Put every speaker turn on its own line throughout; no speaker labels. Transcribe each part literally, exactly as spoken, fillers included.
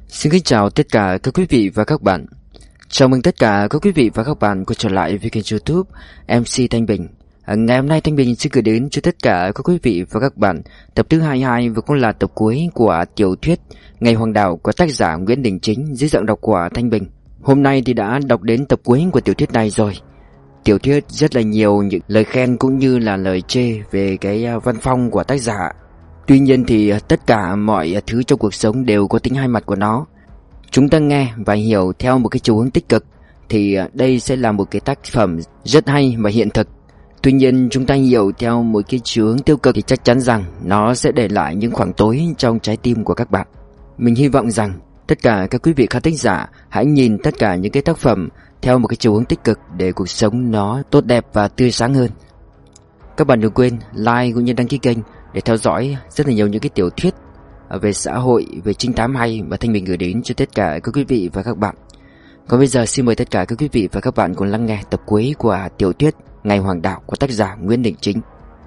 Xin kính chào tất cả các quý vị và các bạn. Chào mừng tất cả các quý vị và các bạn quay trở lại với kênh YouTube em xê Thanh Bình. à, Ngày hôm nay Thanh Bình xin gửi đến cho tất cả các quý vị và các bạn tập thứ hai mươi hai và cũng là tập cuối của tiểu thuyết Ngày Hoàng Đạo của tác giả Nguyễn Đình Chính dưới giọng đọc của Thanh Bình. Hôm nay thì đã đọc đến tập cuối của tiểu thuyết này rồi. Tiểu thuyết rất là nhiều những lời khen cũng như là lời chê về cái văn phong của tác giả. Tuy nhiên thì tất cả mọi thứ trong cuộc sống đều có tính hai mặt của nó. Chúng ta nghe và hiểu theo một cái chiều hướng tích cực thì đây sẽ là một cái tác phẩm rất hay và hiện thực. Tuy nhiên chúng ta hiểu theo một cái chiều hướng tiêu cực thì chắc chắn rằng nó sẽ để lại những khoảng tối trong trái tim của các bạn. Mình hy vọng rằng tất cả các quý vị khán thính giả hãy nhìn tất cả những cái tác phẩm theo một cái chiều hướng tích cực để cuộc sống nó tốt đẹp và tươi sáng hơn. Các bạn đừng quên like cũng như đăng ký kênh để theo dõi rất là nhiều những cái tiểu thuyết về xã hội, về trinh thám hay mà Thanh Bình gửi đến cho tất cả các quý vị và các bạn. Còn bây giờ xin mời tất cả các quý vị và các bạn cùng lắng nghe tập cuối của tiểu thuyết Ngày Hoàng Đạo của tác giả Nguyễn Đình Chính.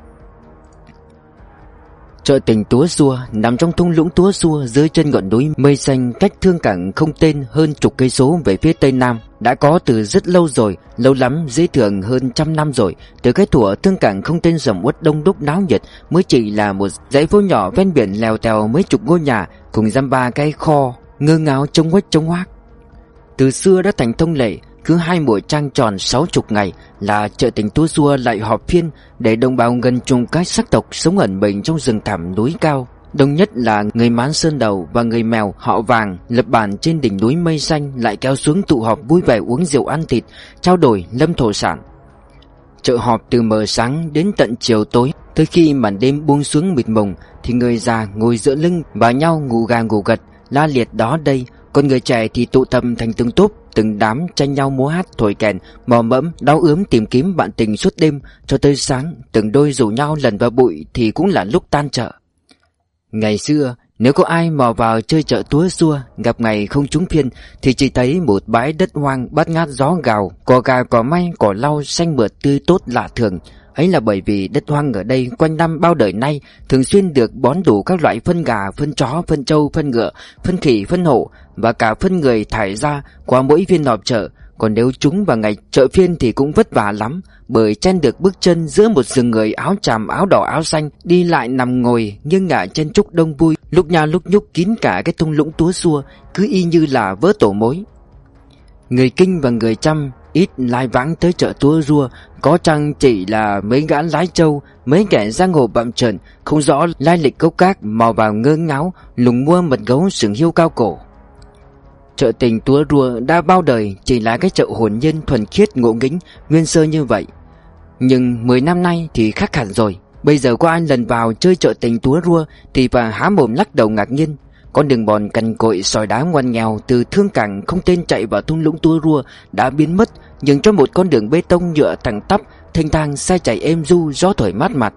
Chợ tình Túa Xua nằm trong thung lũng Túa Xua dưới chân ngọn núi Mây Xanh, cách Thương Cảng không tên hơn chục cây số về phía tây nam. Đã có từ rất lâu rồi, lâu lắm, dễ thường hơn trăm năm rồi. Từ cái thuở Thương Cảng không tên sầm uất đông đúc náo nhiệt mới chỉ là một dãy phố nhỏ ven biển lèo tèo mấy chục ngôi nhà cùng dăm ba cái kho ngơ ngáo trông huếch trông hoác. Từ xưa đã thành thông lệ, cứ hai mùa trăng tròn sáu chục ngày là chợ tình Túa Xua lại họp phiên để đồng bào gần chục cái sắc tộc sống ẩn mình trong rừng thẳm núi cao. Đông nhất là người Mán Sơn Đầu và người Mèo họ Vàng lập bản trên đỉnh núi Mây Xanh lại kéo xuống tụ họp vui vẻ uống rượu ăn thịt, trao đổi lâm thổ sản. Chợ họp từ mờ sáng đến tận chiều tối, tới khi màn đêm buông xuống mịt mùng thì người già ngồi dựa lưng vào nhau ngủ gà ngủ gật, la liệt đó đây. Còn người trẻ thì tụ tập thành từng tốp, từng đám tranh nhau múa hát thổi kèn, mò mẫm đau ướm tìm kiếm bạn tình suốt đêm cho tới sáng. Từng đôi rủ nhau lần vào bụi thì cũng là lúc tan chợ. Ngày xưa nếu có ai mò vào chơi chợ Túa Xua gặp ngày không trúng phiên thì chỉ thấy một bãi đất hoang bát ngát gió gào, cỏ gà cỏ may cỏ lau xanh mượt tươi tốt lạ thường. Ấy là bởi vì đất hoang ở đây quanh năm bao đời nay thường xuyên được bón đủ các loại phân gà, phân chó, phân trâu, phân ngựa, phân khỉ, phân hổ và cả phân người thải ra qua mỗi phiên họp chợ. Còn nếu chúng vào ngày chợ phiên thì cũng vất vả lắm, bởi chen được bước chân giữa một rừng người áo tràm áo đỏ áo xanh đi lại nằm ngồi nghiêng ngả chen chúc đông vui, lúc nha lúc nhúc kín cả cái thung lũng Túa Xua, cứ y như là vỡ tổ mối. Người Kinh và người Chăm ít lai vãng tới chợ Túa Xua, có chăng chỉ là mấy gã lái trâu, mấy kẻ giang hồ bặm trợn không rõ lai lịch gốc gác mò vào ngơ ngáo lùng mua mật gấu sừng hiêu cao cổ. Chợ tình Túa Xua đã bao đời chỉ là cái chợ hồn nhiên thuần khiết ngộ nghĩnh nguyên sơ như vậy. Nhưng mười năm nay thì khác hẳn rồi. Bây giờ có ai lần vào chơi chợ tình Túa Xua thì phải há mồm lắc đầu ngạc nhiên. Con đường mòn cằn cội sỏi đá ngoằn nghèo từ Thương Cảng không tên chạy vào thung lũng Túa Xua đã biến mất, nhường cho một con đường bê tông nhựa thẳng tắp, thênh thang xe chạy êm du, gió thổi mát mặt.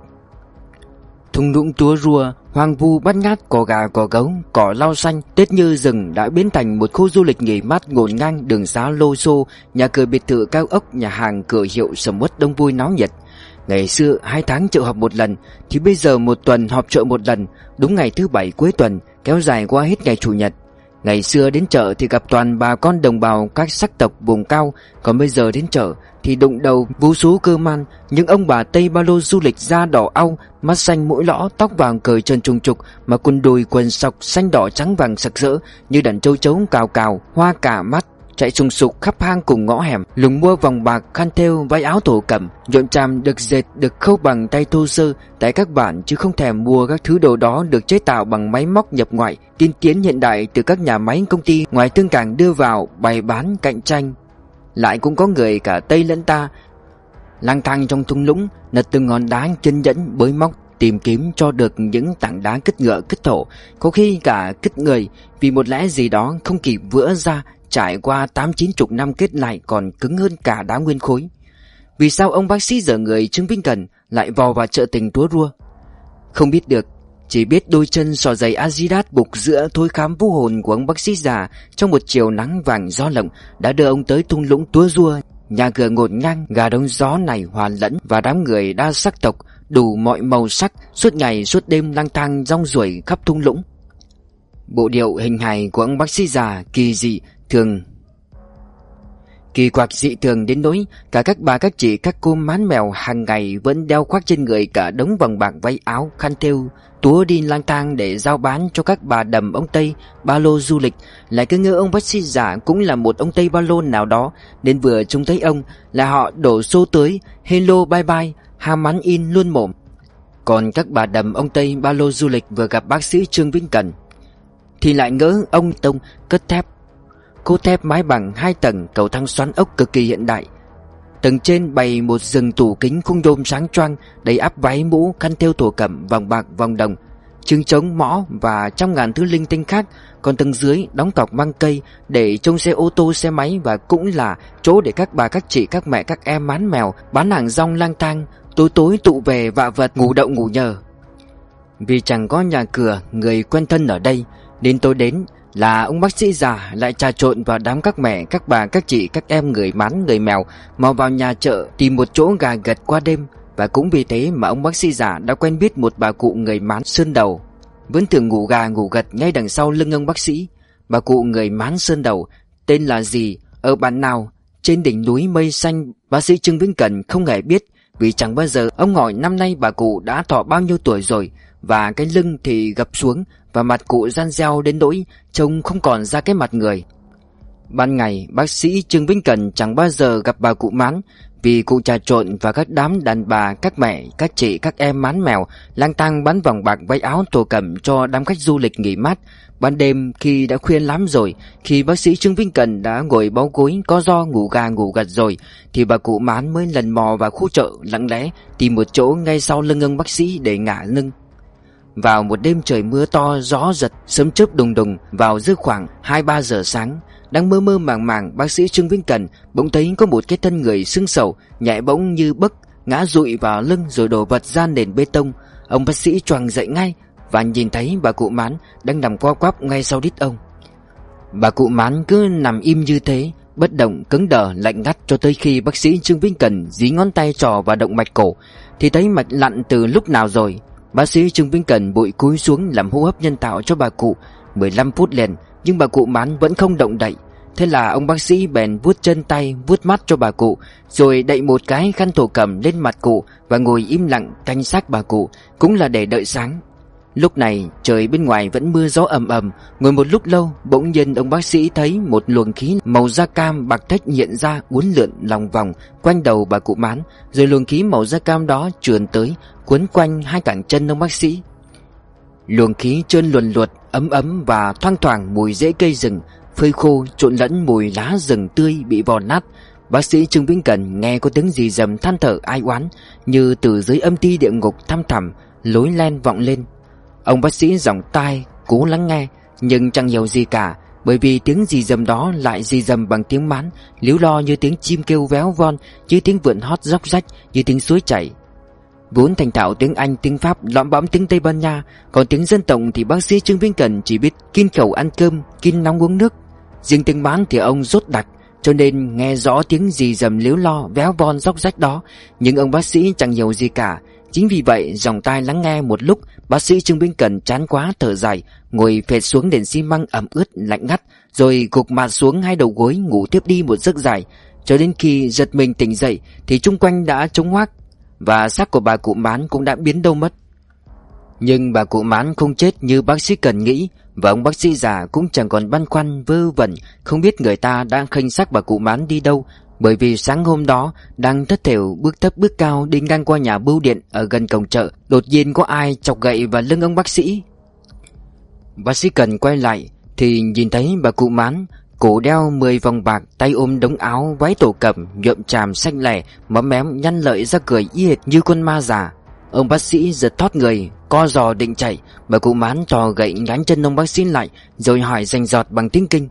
Thung lũng Túa Xua hoang vu bát ngát, cỏ gà cỏ gấu, cỏ lau xanh, tết như rừng đã biến thành một khu du lịch nghỉ mát ngổn ngang đường xá lô xô, nhà cửa biệt thự cao ốc, nhà hàng cửa hiệu sầm uất đông vui náo nhiệt. Ngày xưa hai tháng chợ họp một lần thì bây giờ một tuần họp chợ một lần, đúng ngày thứ bảy cuối tuần, kéo dài qua hết ngày chủ nhật. Ngày xưa đến chợ thì gặp toàn bà con đồng bào các sắc tộc vùng cao, còn bây giờ đến chợ thì đụng đầu vú sú cơ man, những ông bà Tây ba lô du lịch da đỏ au, mắt xanh mũi lõ, tóc vàng cởi trần trùng trục, mà quần đùi quần sọc xanh đỏ trắng vàng sặc sỡ như đàn trâu trấu cào cào, hoa cả mắt chạy sùng sục khắp hang cùng ngõ hẻm, lùng mua vòng bạc, khăn thêu, váy áo thổ cẩm, nhuộm tràm được dệt được khâu bằng tay thô sơ tại các bản, chứ không thèm mua các thứ đồ đó được chế tạo bằng máy móc nhập ngoại tiên tiến hiện đại từ các nhà máy công ty ngoài Thương Cảng đưa vào bày bán cạnh tranh. Lại cũng có người cả Tây lẫn ta lang thang trong thung lũng, lật từng ngọn đá chân nhẫn bới móc tìm kiếm cho được những tảng đá cứt ngựa cứt thổ, có khi cả cứt người, vì một lẽ gì đó không kịp vữa ra, trải qua tám chín chục năm kết lại còn cứng hơn cả đá nguyên khối. Vì sao ông bác sĩ dở người Trương Vĩnh Cần lại vò vào chợ tình Túa Xua? Không biết được, chỉ biết đôi chân sò giày Adidas buộc giữa thôi khám vũ hồn của ông bác sĩ già trong một chiều nắng vàng gió lộng đã đưa ông tới thung lũng Túa Xua. Nhà cửa ngổn ngang, gà đống gió này hòa lẫn và đám người đa sắc tộc đủ mọi màu sắc suốt ngày suốt đêm lang thang rong ruổi khắp thung lũng. Bộ điệu hình hài của ông bác sĩ già kỳ dị thường Kỳ quặc dị thường đến nỗi cả các bà các chị các cô mán mèo hàng ngày vẫn đeo khoác trên người cả đống vòng bạc váy áo khăn thêu túa đi lang thang để giao bán cho các bà đầm ông Tây ba lô du lịch. Lại cứ ngỡ ông bác sĩ già cũng là một ông Tây ba lô nào đó, nên vừa trông thấy ông là họ đổ xô tới hello bye bye, ham mắn in luôn mồm. Còn các bà đầm ông Tây ba lô du lịch vừa gặp bác sĩ Trương Vĩnh Cần thì lại ngỡ ông Tông cất thép cốt thép mái bằng hai tầng, cầu thang xoắn ốc cực kỳ hiện đại. Tầng trên bày một rừng tủ kính khung đôm sáng choang, đầy ắp váy mũ khăn thêu thổ cẩm vòng bạc vòng đồng, trứng trống mõ và trăm ngàn thứ linh tinh khác. Còn tầng dưới đóng cọc măng cây để trông xe ô tô xe máy, và cũng là chỗ để các bà các chị các mẹ các em mán mèo bán hàng rong lang thang, tối tối tụ về vạ vật ngủ đậu ngủ nhờ. Vì chẳng có nhà cửa người quen thân ở đây nên tôi đến là ông bác sĩ già lại trà trộn vào đám các mẹ các bà các chị các em người mán người mèo mau vào nhà chợ tìm một chỗ gà gật qua đêm. Và cũng vì thế mà ông bác sĩ già đã quen biết một bà cụ người mán Sơn Đầu, vẫn thường ngủ gà ngủ gật ngay đằng sau lưng ông bác sĩ. Bà cụ người mán Sơn Đầu tên là gì, ở bản nào, trên đỉnh núi mây xanh, bác sĩ Trương Vĩnh Cần không hề biết, vì chẳng bao giờ ông hỏi năm nay bà cụ đã thọ bao nhiêu tuổi rồi. Và cái lưng thì gập xuống, và mặt cụ ran reo đến nỗi trông không còn ra cái mặt người. Ban ngày bác sĩ Trương Vĩnh Cần chẳng bao giờ gặp bà cụ mán, vì cụ trà trộn vào các đám đàn bà các mẹ các chị các em mán mèo lang thang bán vòng bạc váy áo thổ cẩm cho đám khách du lịch nghỉ mát. Ban đêm khi đã khuya lắm rồi, khi bác sĩ Trương Vĩnh Cần đã ngồi bó gối có do ngủ gà ngủ gật rồi, thì bà cụ mán mới lần mò vào khu chợ lặng lẽ tìm một chỗ ngay sau lưng ông bác sĩ để ngả lưng. Vào một đêm trời mưa to, gió giật, sấm chớp đùng đùng, vào giữa khoảng hai ba giờ sáng, đang mơ mơ màng màng, bác sĩ Trương Vĩnh Cần bỗng thấy có một cái thân người sưng sầu nhẹ bỗng như bấc ngã dụi vào lưng rồi đổ vật ra nền bê tông. Ông bác sĩ choàng dậy ngay và nhìn thấy bà cụ mán đang nằm co quắp ngay sau đít ông. Bà cụ mán cứ nằm im như thế, bất động cứng đờ lạnh ngắt, cho tới khi bác sĩ Trương Vĩnh Cần dí ngón tay trò vào động mạch cổ thì thấy mạch lặn từ lúc nào rồi. Bác sĩ Trương Vĩnh Cần bụi cúi xuống làm hô hấp nhân tạo cho bà cụ mười lăm phút liền, nhưng bà cụ mán vẫn không động đậy. Thế là ông bác sĩ bèn vuốt chân tay vuốt mắt cho bà cụ, rồi đậy một cái khăn thổ cẩm lên mặt cụ và ngồi im lặng canh xác bà cụ, cũng là để đợi sáng. Lúc này trời bên ngoài vẫn mưa gió ầm ầm. Ngồi một lúc lâu, bỗng nhiên ông bác sĩ thấy một luồng khí màu da cam bạc thách hiện ra uốn lượn lòng vòng quanh đầu bà cụ mán, rồi luồng khí màu da cam đó trườn tới quấn quanh hai cẳng chân ông bác sĩ. Luồng khí trơn luồn luột, ấm ấm và thoang thoảng mùi rễ cây rừng phơi khô trộn lẫn mùi lá rừng tươi bị vò nát. Bác sĩ Trương Vĩnh Cần nghe có tiếng rì rầm than thở ai oán như từ dưới âm ti địa ngục thăm thẳm lối len vọng lên. Ông bác sĩ giỏng tai cố lắng nghe, nhưng chẳng hiểu gì cả, bởi vì tiếng rì rầm đó lại rì rầm bằng tiếng mán, líu lo như tiếng chim kêu véo von, như tiếng vượn hót róc rách, như tiếng suối chảy. Vốn thành thạo tiếng Anh, tiếng Pháp, lõm bõm tiếng Tây Ban Nha, còn tiếng dân tộc thì bác sĩ Trương Vĩnh Cần chỉ biết kin khẩu ăn cơm, kin nóng uống nước. Riêng tiếng Mán thì ông rốt đặc, cho nên nghe rõ tiếng rì rầm líu lo véo von róc rách đó, nhưng ông bác sĩ chẳng hiểu gì cả. Chính vì vậy, giòng tai lắng nghe một lúc, bác sĩ Trương Vĩnh Cần chán quá thở dài, ngồi phệt xuống nền xi măng ẩm ướt lạnh ngắt, rồi gục mặt xuống hai đầu gối ngủ tiếp đi một giấc dài. Cho đến khi giật mình tỉnh dậy thì chung quanh đã trống hoác, và xác của bà cụ Mán cũng đã biến đâu mất. Nhưng bà cụ Mán không chết như bác sĩ Cần nghĩ, và ông bác sĩ già cũng chẳng còn băn khoăn vơ vẩn không biết người ta đang khênh xác bà cụ Mán đi đâu, bởi vì sáng hôm đó đang thất thểu bước thấp bước cao đi ngang qua nhà bưu điện ở gần cổng chợ, đột nhiên có ai chọc gậy vào lưng ông bác sĩ. Bác sĩ Cần quay lại thì nhìn thấy bà cụ Mán, cổ đeo mười vòng bạc, tay ôm đống áo váy tổ cẩm nhuộm tràm xanh lẻ, móm mém nhăn lợi ra cười y hệt như con ma già. Ông bác sĩ giật thót người, co giò định chạy. Bà cụ Mán trò gậy nhánh chân ông bác sĩ lại, rồi hỏi rành rọt bằng tiếng Kinh: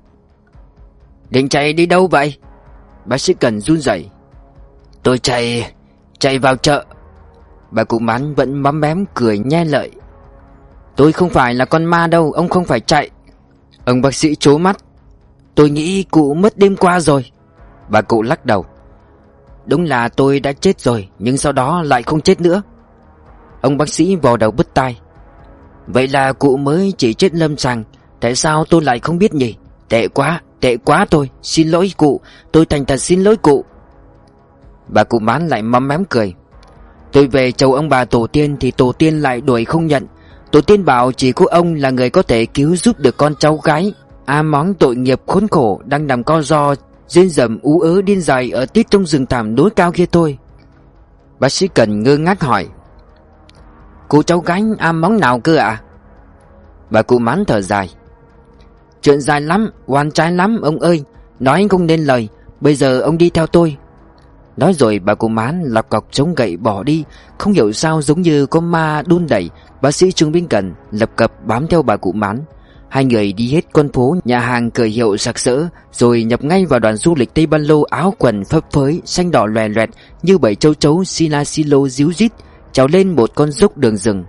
"Định chạy đi đâu vậy?" Bác sĩ Cần run rẩy: "Tôi chạy, chạy vào chợ." Bà cụ Mán vẫn móm mém cười nhe lợi: "Tôi không phải là con ma đâu, ông không phải chạy." Ông bác sĩ trố mắt: "Tôi nghĩ cụ mất đêm qua rồi." Bà cụ lắc đầu: "Đúng là tôi đã chết rồi, nhưng sau đó lại không chết nữa." Ông bác sĩ vò đầu bứt tai: "Vậy là cụ mới chỉ chết lâm sàng. Tại sao tôi lại không biết nhỉ? Tệ quá, tệ quá tôi, xin lỗi cụ, tôi thành thật xin lỗi cụ. Bà cụ Mán lại móm mém cười. Tôi về chầu ông bà tổ tiên thì tổ tiên lại đuổi không nhận. Tổ tiên bảo chỉ có ông là người có thể cứu giúp được con cháu gái A Móng tội nghiệp khốn khổ đang nằm co ro rên rầm ú ớ điên dại ở tít trong rừng thẳm núi cao kia thôi. Bác sĩ Cần ngơ ngác hỏi. Cô cháu gái A Móng nào cơ ạ? À? Bà cụ Mán thở dài. Chuyện dài lắm, oan trái lắm ông ơi, nói không nên lời. Bây giờ ông đi theo tôi. Nói rồi bà cụ Mán lọc cọc chống gậy bỏ đi. Không hiểu sao giống như có ma đun đẩy. Bác sĩ Trương Vĩnh Cần lập cập bám theo bà cụ Mán. Hai người đi hết con phố, nhà hàng cởi hiệu sặc sỡ, rồi nhập ngay vào đoàn du lịch Tây Ban Lô áo quần phấp phới, xanh đỏ loè loẹt như bảy châu chấu sila silo díu dít, trèo lên một con dốc đường rừng.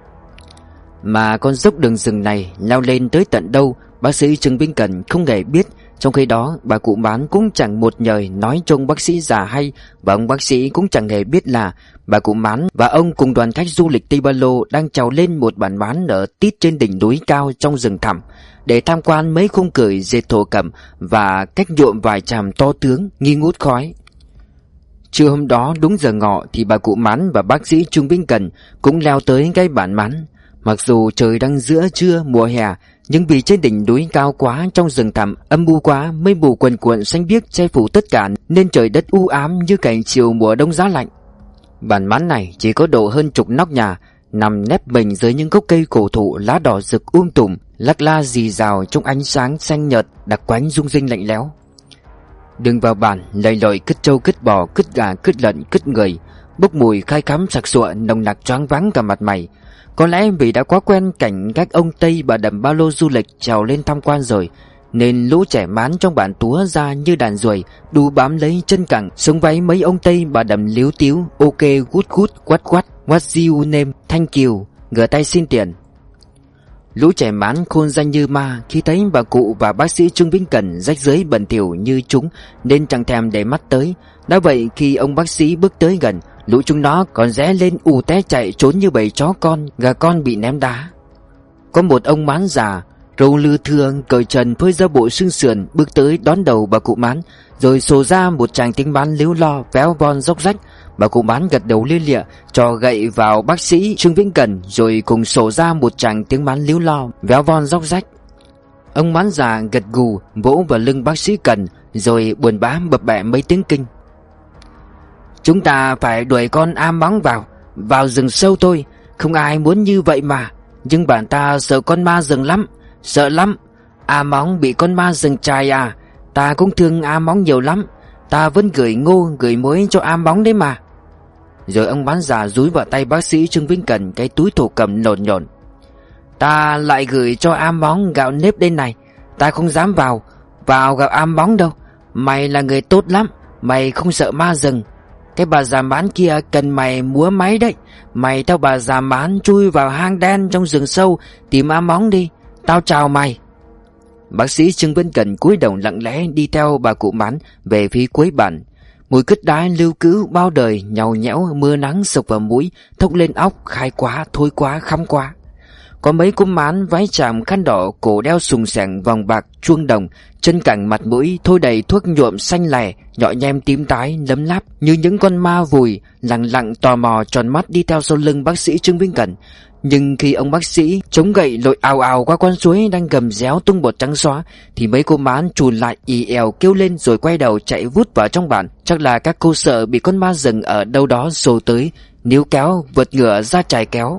Mà con dốc đường rừng này leo lên tới tận đâu, bác sĩ Trương Vĩnh Cần không hề biết. Trong khi đó bà cụ Mán cũng chẳng một lời nói cho ông bác sĩ già hay, và ông bác sĩ cũng chẳng hề biết là bà cụ Mán và ông cùng đoàn khách du lịch Tây Ba Lô đang trèo lên một bản mán ở tít trên đỉnh núi cao trong rừng thẳm để tham quan mấy khung cửi dệt thổ cẩm và cách nhuộm vài chàm to tướng nghi ngút khói. Trưa hôm đó đúng giờ ngọ thì bà cụ Mán và bác sĩ Trương Vĩnh Cần cũng leo tới cái bản mán. Mặc dù trời đang giữa trưa mùa hè, nhưng vì trên đỉnh núi cao quá, trong rừng thẳm âm u quá, mây mù quần cuộn xanh biếc che phủ tất cả, nên trời đất u ám như cảnh chiều mùa đông giá lạnh. Bản mán này chỉ có độ hơn chục nóc nhà, nằm nép mình dưới những gốc cây cổ thụ lá đỏ rực um tùm, lắc la rì rào trong ánh sáng xanh nhợt đặc quánh rung rinh lạnh lẽo. Đường vào bản lầy lội cứt trâu cứt bò cứt gà cứt lợn cứt người, bốc mùi khai khắm sặc sụa nồng nặc choáng váng cả mặt mày. Có lẽ vì đã quá quen cảnh các ông Tây bà đầm ba lô du lịch trèo lên tham quan rồi, nên lũ trẻ mán trong bản túa ra như đàn ruồi, đu bám lấy chân cẳng, sống váy mấy ông Tây bà đầm líu tíu, ok good good quát quát, what you name, thank you, ngửa tay xin tiền. Lũ trẻ mán khôn ra như ma khi thấy bà cụ và bác sĩ Trương Vĩnh Cần rách rưới bẩn thỉu như chúng nên chẳng thèm để mắt tới. Đã vậy khi ông bác sĩ bước tới gần, lũ chúng nó còn rẽ lên ù té chạy trốn như bầy chó con, gà con bị ném đá. Có một ông Mán già, râu lư thưa cởi trần phơi ra bộ xương sườn bước tới đón đầu bà cụ Mán, rồi xô ra một tràng tiếng Mán líu lo véo von róc rách. Bà cụ Mán gật đầu lia lịa, trò gậy vào bác sĩ Trương Vĩnh Cần, rồi cùng xô ra một tràng tiếng Mán líu lo véo von róc rách. Ông Mán già gật gù vỗ vào lưng bác sĩ Cần, rồi buồn bã bập bẹ mấy tiếng kinh. Chúng ta phải đuổi con A Móng vào Vào rừng sâu thôi. Không ai muốn như vậy mà. Nhưng bản ta sợ con ma rừng lắm. Sợ lắm. A Móng bị con ma rừng chài à. Ta cũng thương A Móng nhiều lắm. Ta vẫn gửi ngô gửi muối cho A Móng đấy mà. Rồi ông bán già dúi vào tay bác sĩ Trương Vĩnh Cần cái túi thổ cẩm nổn nhổn. Ta lại gửi cho A Móng gạo nếp đây này. Ta không dám vào Vào gặp A Móng đâu. Mày là người tốt lắm. Mày không sợ ma rừng. Cái bà già Mán kia cần mày múa máy đấy. Mày theo bà già Mán chui vào hang đen trong rừng sâu tìm A Móng đi. Tao chào mày. Bác sĩ Trương Vĩnh Cần cúi đầu lặng lẽ đi theo bà cụ Mán về phía cuối bản. Mùi cứt đá lưu cữu bao đời nhàu nhẽo mưa nắng sộc vào mũi, thốc lên óc, khai quá, thôi quá, khăm quá. Có mấy cúm Mán váy chàm khăn đỏ, cổ đeo sùng sẻng vòng bạc chuông đồng, chân cẳng mặt mũi thôi đầy thuốc nhuộm xanh lẻ, nhọ nhem tím tái lấm láp như những con ma vùi, lặng lặng tò mò tròn mắt đi theo sau lưng bác sĩ Trương Vĩnh Cần. Nhưng khi ông bác sĩ chống gậy lội ào ào qua con suối đang gầm réo tung bọt trắng xóa, thì mấy cô Mán chùn lại ì èo kêu lên rồi quay đầu chạy vút vào trong bản. Chắc là các cô sợ bị con ma rừng ở đâu đó xô tới, níu kéo vượt ngựa ra chài kéo.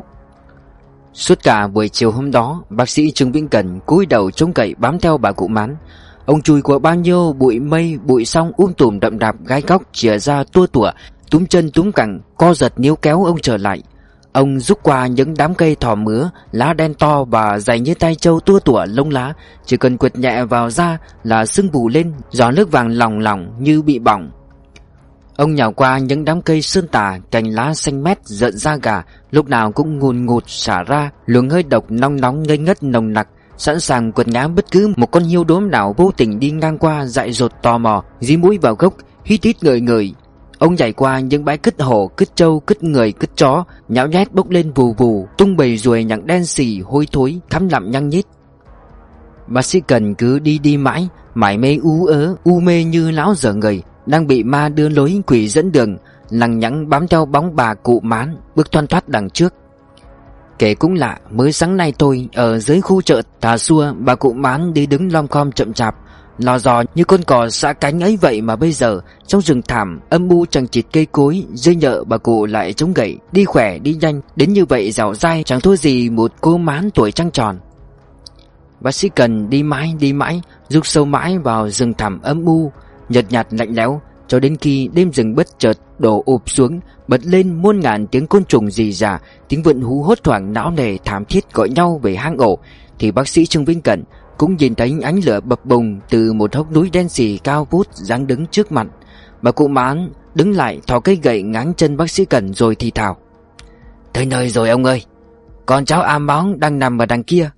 Suốt cả buổi chiều hôm đó, bác sĩ Trương Vĩnh Cần cúi đầu chống gậy bám theo bà cụ Mán. Ông chùi qua bao nhiêu bụi mây bụi song um tùm đậm đạp gai góc chìa ra tua tủa, túm chân túm cẳng co giật níu kéo ông trở lại. Ông rúc qua những đám cây thỏ mứa, lá đen to và dày như tay trâu tua tủa lông lá, chỉ cần quệt nhẹ vào da là sưng bù lên, gió nước vàng lỏng lỏng như bị bỏng. Ông nhào qua những đám cây sơn tà, cành lá xanh mét rợn da gà, lúc nào cũng ngùn ngụt xả ra luồng hơi độc nóng nóng ngây ngất nồng nặc, sẵn sàng quật ngã bất cứ một con hiêu đốm nào vô tình đi ngang qua, dại dột tò mò, dí mũi vào gốc, hít hít ngửi ngửi. Ông nhảy qua những bãi cứt hổ, cứt trâu, cứt người, cứt chó, nhão nhét bốc lên vù vù, tung bầy ruồi nhặng đen xì hôi thối, thắm lặm nhăng nhít. Bác sĩ Cần cứ đi đi mãi, mải mê ú ớ, u mê như lão dở người, đang bị ma đưa lối quỷ dẫn đường, lằng nhằng bám theo bóng bà cụ Mán bước thoăn thoắt đằng trước. Kể cũng lạ, mới sáng nay tôi ở dưới khu chợ Tà Xua, bà cụ Mán đi đứng lom khom chậm chạp, lò dò như con cò xả cánh ấy vậy, mà bây giờ trong rừng thảm âm u chằng chịt cây cối, dây nhợ bà cụ lại chống gậy, đi khỏe đi nhanh, đến như vậy dẻo dai chẳng thua gì một cô Mán tuổi trăng tròn. Bác sĩ Cần đi mãi đi mãi, rút sâu mãi vào rừng thẳm âm u, nhợt nhạt lạnh lẽo, cho đến khi đêm rừng bất chợt đổ ụp xuống, bật lên muôn ngàn tiếng côn trùng rì rả, tiếng vượn hú hốt hoảng não nề thảm thiết gọi nhau về hang ổ, thì bác sĩ Trương Vĩnh Cẩn cũng nhìn thấy ánh lửa bập bùng từ một hốc núi đen sì cao vút giáng đứng trước mặt. Bà cụ Mán đứng lại, thò cây gậy ngáng chân bác sĩ Cẩn rồi thì thào: "Tới nơi rồi ông ơi, con cháu am bóng đang nằm ở đằng kia."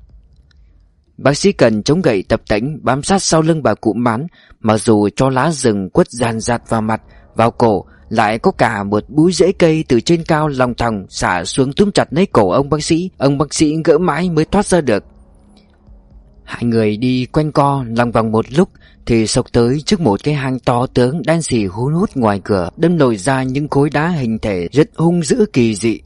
Bác sĩ Cần chống gậy tập tễnh bám sát sau lưng bà cụ Mán, mặc dù cho lá rừng quất dàn dạt vào mặt, vào cổ, lại có cả một búi rễ cây từ trên cao lòng thòng xả xuống túm chặt lấy cổ ông bác sĩ. Ông bác sĩ gỡ mãi mới thoát ra được. Hai người đi quanh co lòng vòng một lúc thì sộc tới trước một cái hang to tướng đen sì hun hút ngoài cửa, đâm lồi ra những khối đá hình thể rất hung dữ kỳ dị.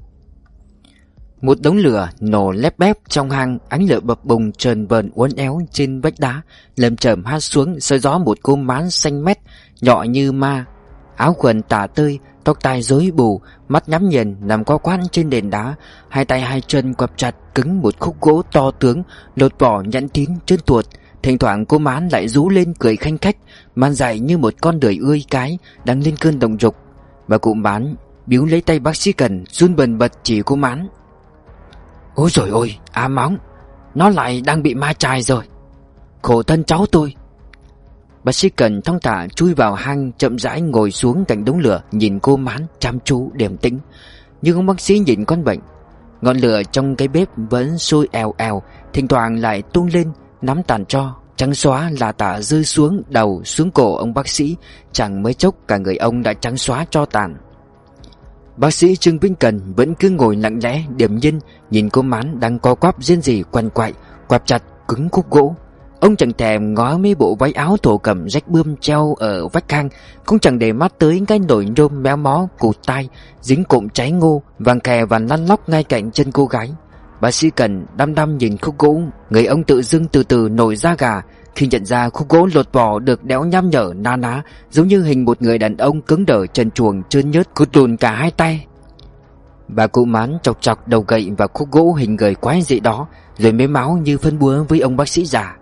Một đống lửa nổ lép bép trong hang, ánh lửa bập bùng trờn vờn uốn éo trên vách đá, lầm chởm hát xuống soi gió một cô Mán xanh mét, nhỏ như ma, áo quần tả tơi, tóc tai rối bù, mắt nhắm nghiền nằm co quắp trên nền đá, hai tay hai chân quặp chặt cứng một khúc gỗ to tướng, lột vỏ nhẵn tín trơn tuột. Thỉnh thoảng cô Mán lại rú lên cười khanh khách, man dại như một con đười ươi cái đang lên cơn động dục. Và cụ Mán biếu lấy tay bác sĩ Cần, run bần bật chỉ cô Mán: "Ôi trời ơi, á móng, nó lại đang bị ma chài rồi. Khổ thân cháu tôi." Bác sĩ Cần thong thả chui vào hang, chậm rãi ngồi xuống cạnh đống lửa, nhìn cô Mán chăm chú điềm tĩnh, nhưng ông bác sĩ nhìn con bệnh. Ngọn lửa trong cái bếp vẫn sôi èo èo, thỉnh thoảng lại tung lên nắm tàn tro trắng xóa là tả rơi xuống đầu xuống cổ ông bác sĩ. Chẳng mấy chốc cả người ông đã trắng xóa tro tàn. Bác sĩ Trương Vĩnh Cần vẫn cứ ngồi lặng lẽ điềm nhiên, nhìn cô Mán đang co quắp rên rỉ quằn quại, quặp chặt cứng khúc gỗ. Ông chẳng thèm ngó mấy bộ váy áo thổ cẩm rách bươm treo ở vách hang, cũng chẳng để mắt tới cái nồi nhôm méo mó cụt tai dính cụm cháy ngô vàng khè và lăn lóc ngay cạnh chân cô gái. Bác sĩ Cần đăm đăm nhìn khúc gỗ, người ông tự dưng từ từ nổi da gà khi nhận ra khúc gỗ lột vỏ được đẽo nham nhở na ná, giống như hình một người đàn ông cứng đờ trần truồng trơn nhớt cụt lùn cả hai tay. Bà cụ Mán chọc chọc đầu gậy vào khúc gỗ hình người quái dị đó, rồi mới máu như phân búa với ông bác sĩ già: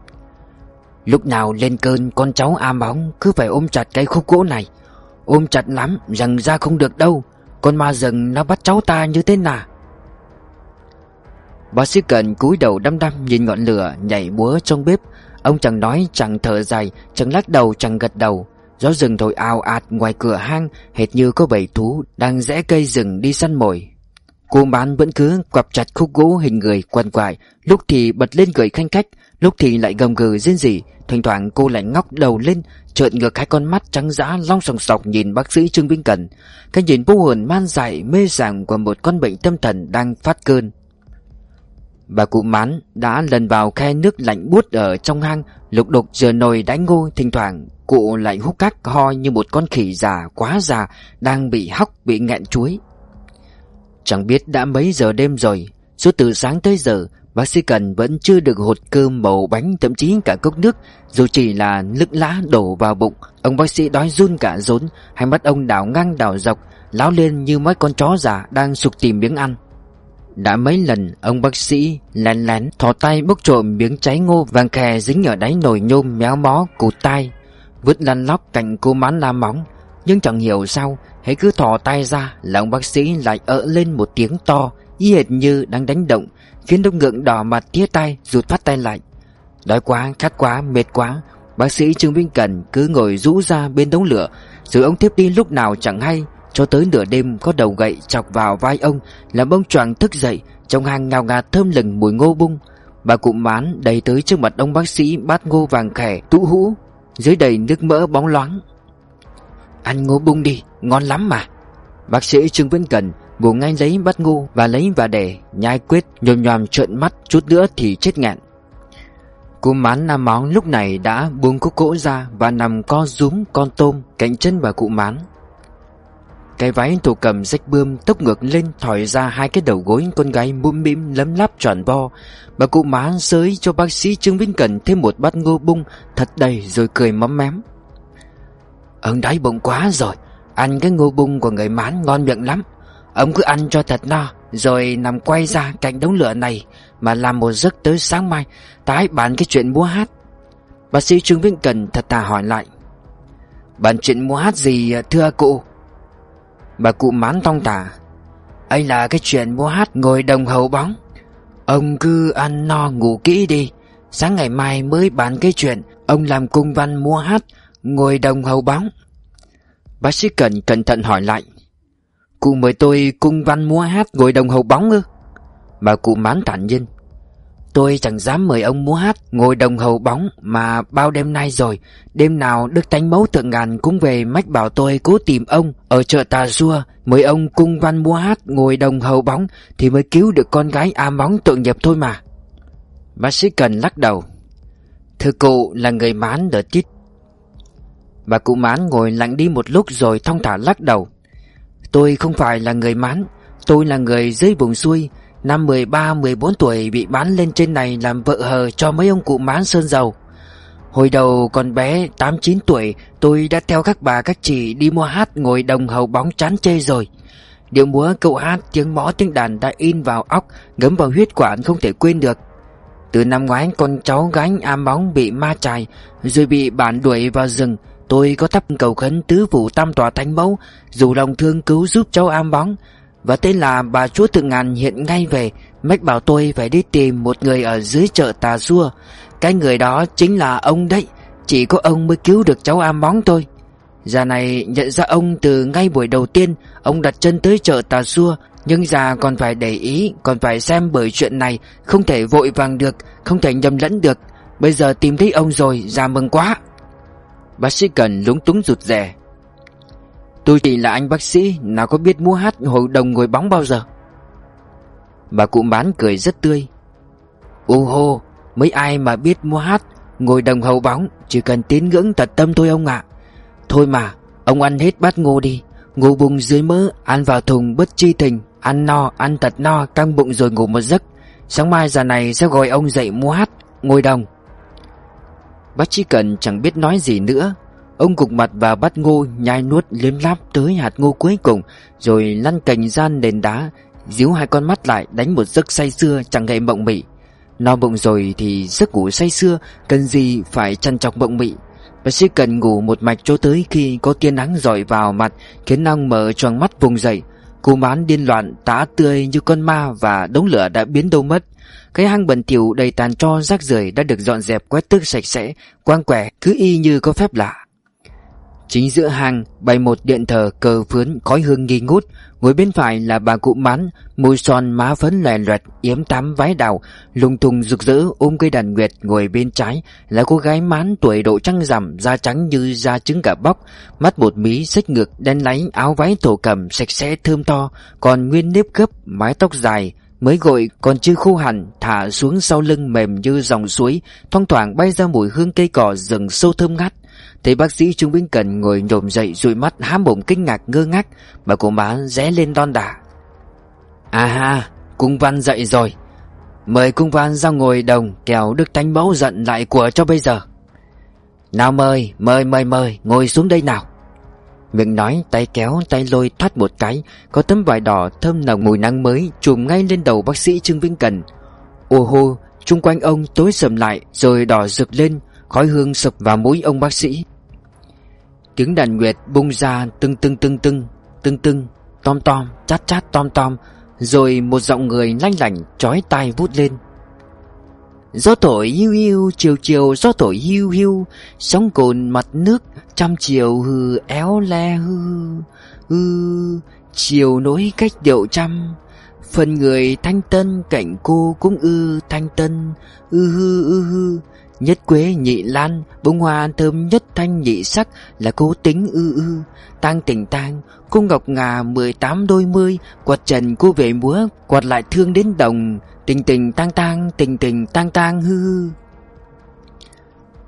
"Lúc nào lên cơn con cháu am bóng cứ phải ôm chặt cái khúc gỗ này, ôm chặt lắm rằng ra không được đâu. Con ma rừng nó bắt cháu ta như thế nào." Bác sĩ Cần cúi đầu đăm đăm nhìn ngọn lửa nhảy múa trong bếp. Ông chẳng nói chẳng thở dài, chẳng lắc đầu chẳng gật đầu. Gió rừng thổi ào ạt ngoài cửa hang, hệt như có bầy thú đang rẽ cây rừng đi săn mồi. Cô Mán vẫn cứ quặp chặt khúc gỗ hình người quằn quại, lúc thì bật lên cười khanh khách, lúc thì lại gầm gừ rên rỉ. Thỉnh thoảng cô lại ngóc đầu lên, trợn ngược hai con mắt trắng dã long sòng sọc nhìn bác sĩ Trương Vĩnh Cần, cái nhìn vô hồn man dại mê sảng của một con bệnh tâm thần đang phát cơn. Bà cụ Mán đã lần vào khe nước lạnh buốt ở trong hang, lục đục rửa nồi đánh ngô. Thỉnh thoảng cụ lại húc cắc ho như một con khỉ già quá già đang bị hóc bị nghẹn chuối. Chẳng biết đã mấy giờ đêm rồi, suốt từ sáng tới giờ bác sĩ Cần vẫn chưa được hột cơm bầu bánh, thậm chí cả cốc nước, dù chỉ là lức lã đổ vào bụng. Ông bác sĩ đói run cả rốn, hai mắt ông đảo ngang đảo dọc, láo lên như mấy con chó già đang sục tìm miếng ăn. Đã mấy lần ông bác sĩ lén lén thò tay bốc trộm miếng cháy ngô vàng khè dính ở đáy nồi nhôm méo mó cụt tai, vứt lăn lóc cạnh cô Mán la móng. Nhưng chẳng hiểu sao, hễ cứ thò tay ra là ông bác sĩ lại ợ lên một tiếng to, y hệt như đang đánh động, khiến ông ngượng đỏ mặt tía tay rụt phát tay lại. Đói quá, khát quá, mệt quá, bác sĩ Trương Vĩnh Cần cứ ngồi rũ ra bên đống lửa, rồi ông tiếp đi lúc nào chẳng hay, cho tới nửa đêm có đầu gậy chọc vào vai ông, làm ông choàng thức dậy. Trong hang ngào ngạt thơm lừng mùi ngô bung. Bà cụ Mán đầy tới trước mặt ông bác sĩ bát ngô vàng khè tụ hũ, dưới đầy nước mỡ bóng loáng: "Ăn ngô bung đi, ngon lắm mà." Bác sĩ Trương Vĩnh Cần ngồi ngay lấy bát ngô và lấy và để nhai quyết, nhồm nhòm trợn mắt, chút nữa thì chết nghẹn. Cô Mán Nam Móng lúc này đã buông khúc gỗ ra và nằm co rúm con tôm cạnh chân bà cụ Mán. Cái váy thổ cầm rách bươm tốc ngược lên thỏi ra hai cái đầu gối con gái mũm mĩm lấm láp tròn vo. Bà cụ Mán xới cho bác sĩ Trương Vĩnh Cần thêm một bát ngô bung thật đầy rồi cười móm mém. Ông đói bụng quá rồi, ăn cái ngô bung của người Mán ngon miệng lắm. Ông cứ ăn cho thật no, rồi nằm quay ra cạnh đống lửa này mà làm một giấc tới sáng mai. Ta hãy bàn cái chuyện múa hát. Bác sĩ Trương Vĩnh Cần thật thà hỏi lại. Bàn chuyện múa hát gì thưa cụ? Bà cụ Mán thong thả. Ấy là cái chuyện múa hát ngồi đồng hầu bóng. Ông cứ ăn no ngủ kỹ đi, sáng ngày mai mới bàn cái chuyện ông làm cung văn múa hát ngồi đồng hầu bóng. Bác sĩ Cần cẩn thận hỏi lại. Cụ mời tôi cung văn múa hát ngồi đồng hầu bóng ư? Bà cụ Mán thản nhiên. Tôi chẳng dám mời ông múa hát ngồi đồng hầu bóng mà bao đêm nay rồi. Đêm nào Đức Thánh Mẫu Thượng Ngàn cũng về mách bảo tôi cố tìm ông ở chợ Tà Xua, mời ông cung văn múa hát ngồi đồng hầu bóng thì mới cứu được con gái am bóng tội nghiệp thôi mà. Bác sĩ Cần lắc đầu. Thưa cụ là người Mán đỡ tít. Bà cụ Mán ngồi lặng đi một lúc rồi thong thả lắc đầu. Tôi không phải là người Mán, tôi là người dưới vùng xuôi. Năm mười ba mười bốn tuổi bị bán lên trên này làm vợ hờ cho mấy ông cụ Mán sơn dầu. Hồi đầu còn bé tám chín tuổi, tôi đã theo các bà các chị đi mua hát ngồi đồng hầu bóng chán chê rồi. Điệu múa câu hát tiếng mõ tiếng đàn đã in vào óc, ngấm vào huyết quản không thể quên được. Từ năm ngoái con cháu gánh am bóng bị ma chài rồi bị bản đuổi vào rừng. Tôi có thắp cầu khấn tứ phủ tam tòa thánh mẫu, dù lòng thương cứu giúp cháu am bóng. Và tên là bà chúa Thượng Ngàn hiện ngay về, mách bảo tôi phải đi tìm một người ở dưới chợ Tà Xua. Cái người đó chính là ông đấy, chỉ có ông mới cứu được cháu am bóng tôi. Già này nhận ra ông từ ngay buổi đầu tiên ông đặt chân tới chợ Tà Xua, nhưng già còn phải để ý, còn phải xem bởi chuyện này không thể vội vàng được, không thể nhầm lẫn được. Bây giờ tìm thấy ông rồi, già mừng quá. Bác sĩ Cần lúng túng rụt rè. Tôi chỉ là anh bác sĩ, nào có biết múa hát hội đồng ngồi bóng bao giờ. Bà cụ Mán cười rất tươi. Ô hô, mấy ai mà biết múa hát ngồi đồng hầu bóng, chỉ cần tín ngưỡng thật tâm thôi ông ạ. Thôi mà, ông ăn hết bát ngô đi, ngô bùng dưới mỡ, ăn vào thùng bất chi tình, ăn no, ăn thật no, căng bụng rồi ngủ một giấc. Sáng mai già này sẽ gọi ông dậy múa hát ngồi đồng. Bác Chí Cần chẳng biết nói gì nữa. Ông gục mặt vào bát ngô, nhai nuốt liếm láp tới hạt ngô cuối cùng, rồi lăn cành ra nền đá, díu hai con mắt lại đánh một giấc say sưa chẳng hề mộng mị. No bụng rồi thì giấc ngủ say sưa, cần gì phải chăn chọc mộng mị. Bác sĩ Cần ngủ một mạch cho tới khi có tia nắng rọi vào mặt khiến ông mở choàng mắt vùng dậy. Cô Mán điên loạn tả tươi như con ma và đống lửa đã biến đâu mất. Cái hang bẩn thỉu đầy tàn tro rác rưởi đã được dọn dẹp quét tước sạch sẽ, quang quẻ cứ y như có phép lạ. Chính giữa hang bày một điện thờ cờ phướn khói hương nghi ngút. Ngồi bên phải là bà cụ Mán, môi son má phấn lòe loẹt, yếm tám váy đào, lung tung rực rỡ ôm cây đàn nguyệt. Ngồi bên trái là cô gái Mán tuổi độ trăng rằm, da trắng như da trứng gà bóc, mắt một mí xếch ngực, đen láy, áo váy thổ cẩm sạch sẽ thơm tho, còn nguyên nếp gấp, mái tóc dài mới gội còn chưa khô hẳn, thả xuống sau lưng mềm như dòng suối, thoang thoảng bay ra mùi hương cây cỏ rừng sâu thơm ngát. Thấy bác sĩ Trương Vĩnh Cần ngồi nhổm dậy, dụi mắt há mồm kinh ngạc ngơ ngác, bà cụ Mán rẽ lên đon đả. À ha, cung văn dậy rồi, mời cung văn ra ngồi đồng, kẻo Đức Thánh Mẫu giận lại của cho bây giờ. Nào mời, mời mời mời, ngồi xuống đây nào. Miệng nói, tay kéo, tay lôi thoát một cái, có tấm vải đỏ thơm nồng mùi nắng mới trùm ngay lên đầu bác sĩ Trương Vĩnh Cần. Ô hô, chung quanh ông tối sầm lại rồi đỏ rực lên, khói hương sập vào mũi ông bác sĩ. Tiếng đàn nguyệt bung ra tưng tưng tưng tưng, tưng tưng, tom tom, chát chát tom tom, rồi một giọng người lanh lảnh chói tai vút lên. Gió thổi hiu hiu, chiều chiều gió thổi hiu hiu, sóng cồn mặt nước trăm chiều hừ éo le hư hư, chiều nối cách điệu trăm. Phần người thanh tân cạnh cô cũng ư thanh tân, ư hư ư hư. Nhất quế nhị lan, bông hoa thơm nhất thanh nhị sắc là cô tính ư ư. Tang tình tang, cô ngọc ngà mười tám đôi mươi, quạt trần cô về múa, quạt lại thương đến đồng. Tình tình tang tang, tình tình tang tang hư hư.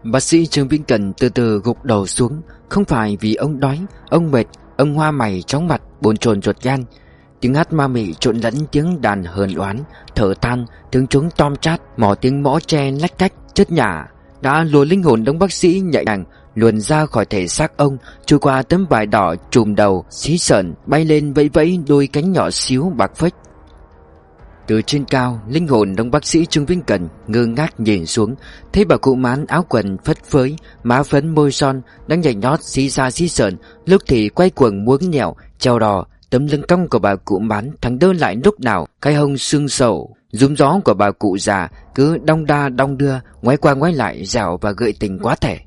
Bác sĩ Trương Vĩnh Cần từ từ gục đầu xuống. Không phải vì ông đói, ông mệt, ông hoa mày chóng mặt, bồn chồn ruột gan. Tiếng hát ma mị trộn lẫn tiếng đàn hờn oán, thở than, tiếng trống tom chát, mỏ tiếng mõ tre lách cách chất nhả đã lùa linh hồn đống bác sĩ nhạy nhàng luồn ra khỏi thể xác ông, trôi qua tấm vải đỏ trùm đầu, xí sờn bay lên vẫy vẫy đôi cánh nhỏ xíu bạc phách. Từ trên cao, linh hồn đống bác sĩ Trương Vĩnh Cần ngơ ngác nhìn xuống, thấy bà cụ Mán áo quần phất phới, má phấn môi son, đang nhảy nhót xí xa xí sờn, lúc thì quay cuồng muỗng nhẹo, treo đò. Tấm lưng cong của bà cụ Mán thẳng đơ lại lúc nào, cái hông xương sầu rúm gió của bà cụ già cứ đong đa đong đưa, ngoái qua ngoái lại, dẻo và gợi tình quá thể.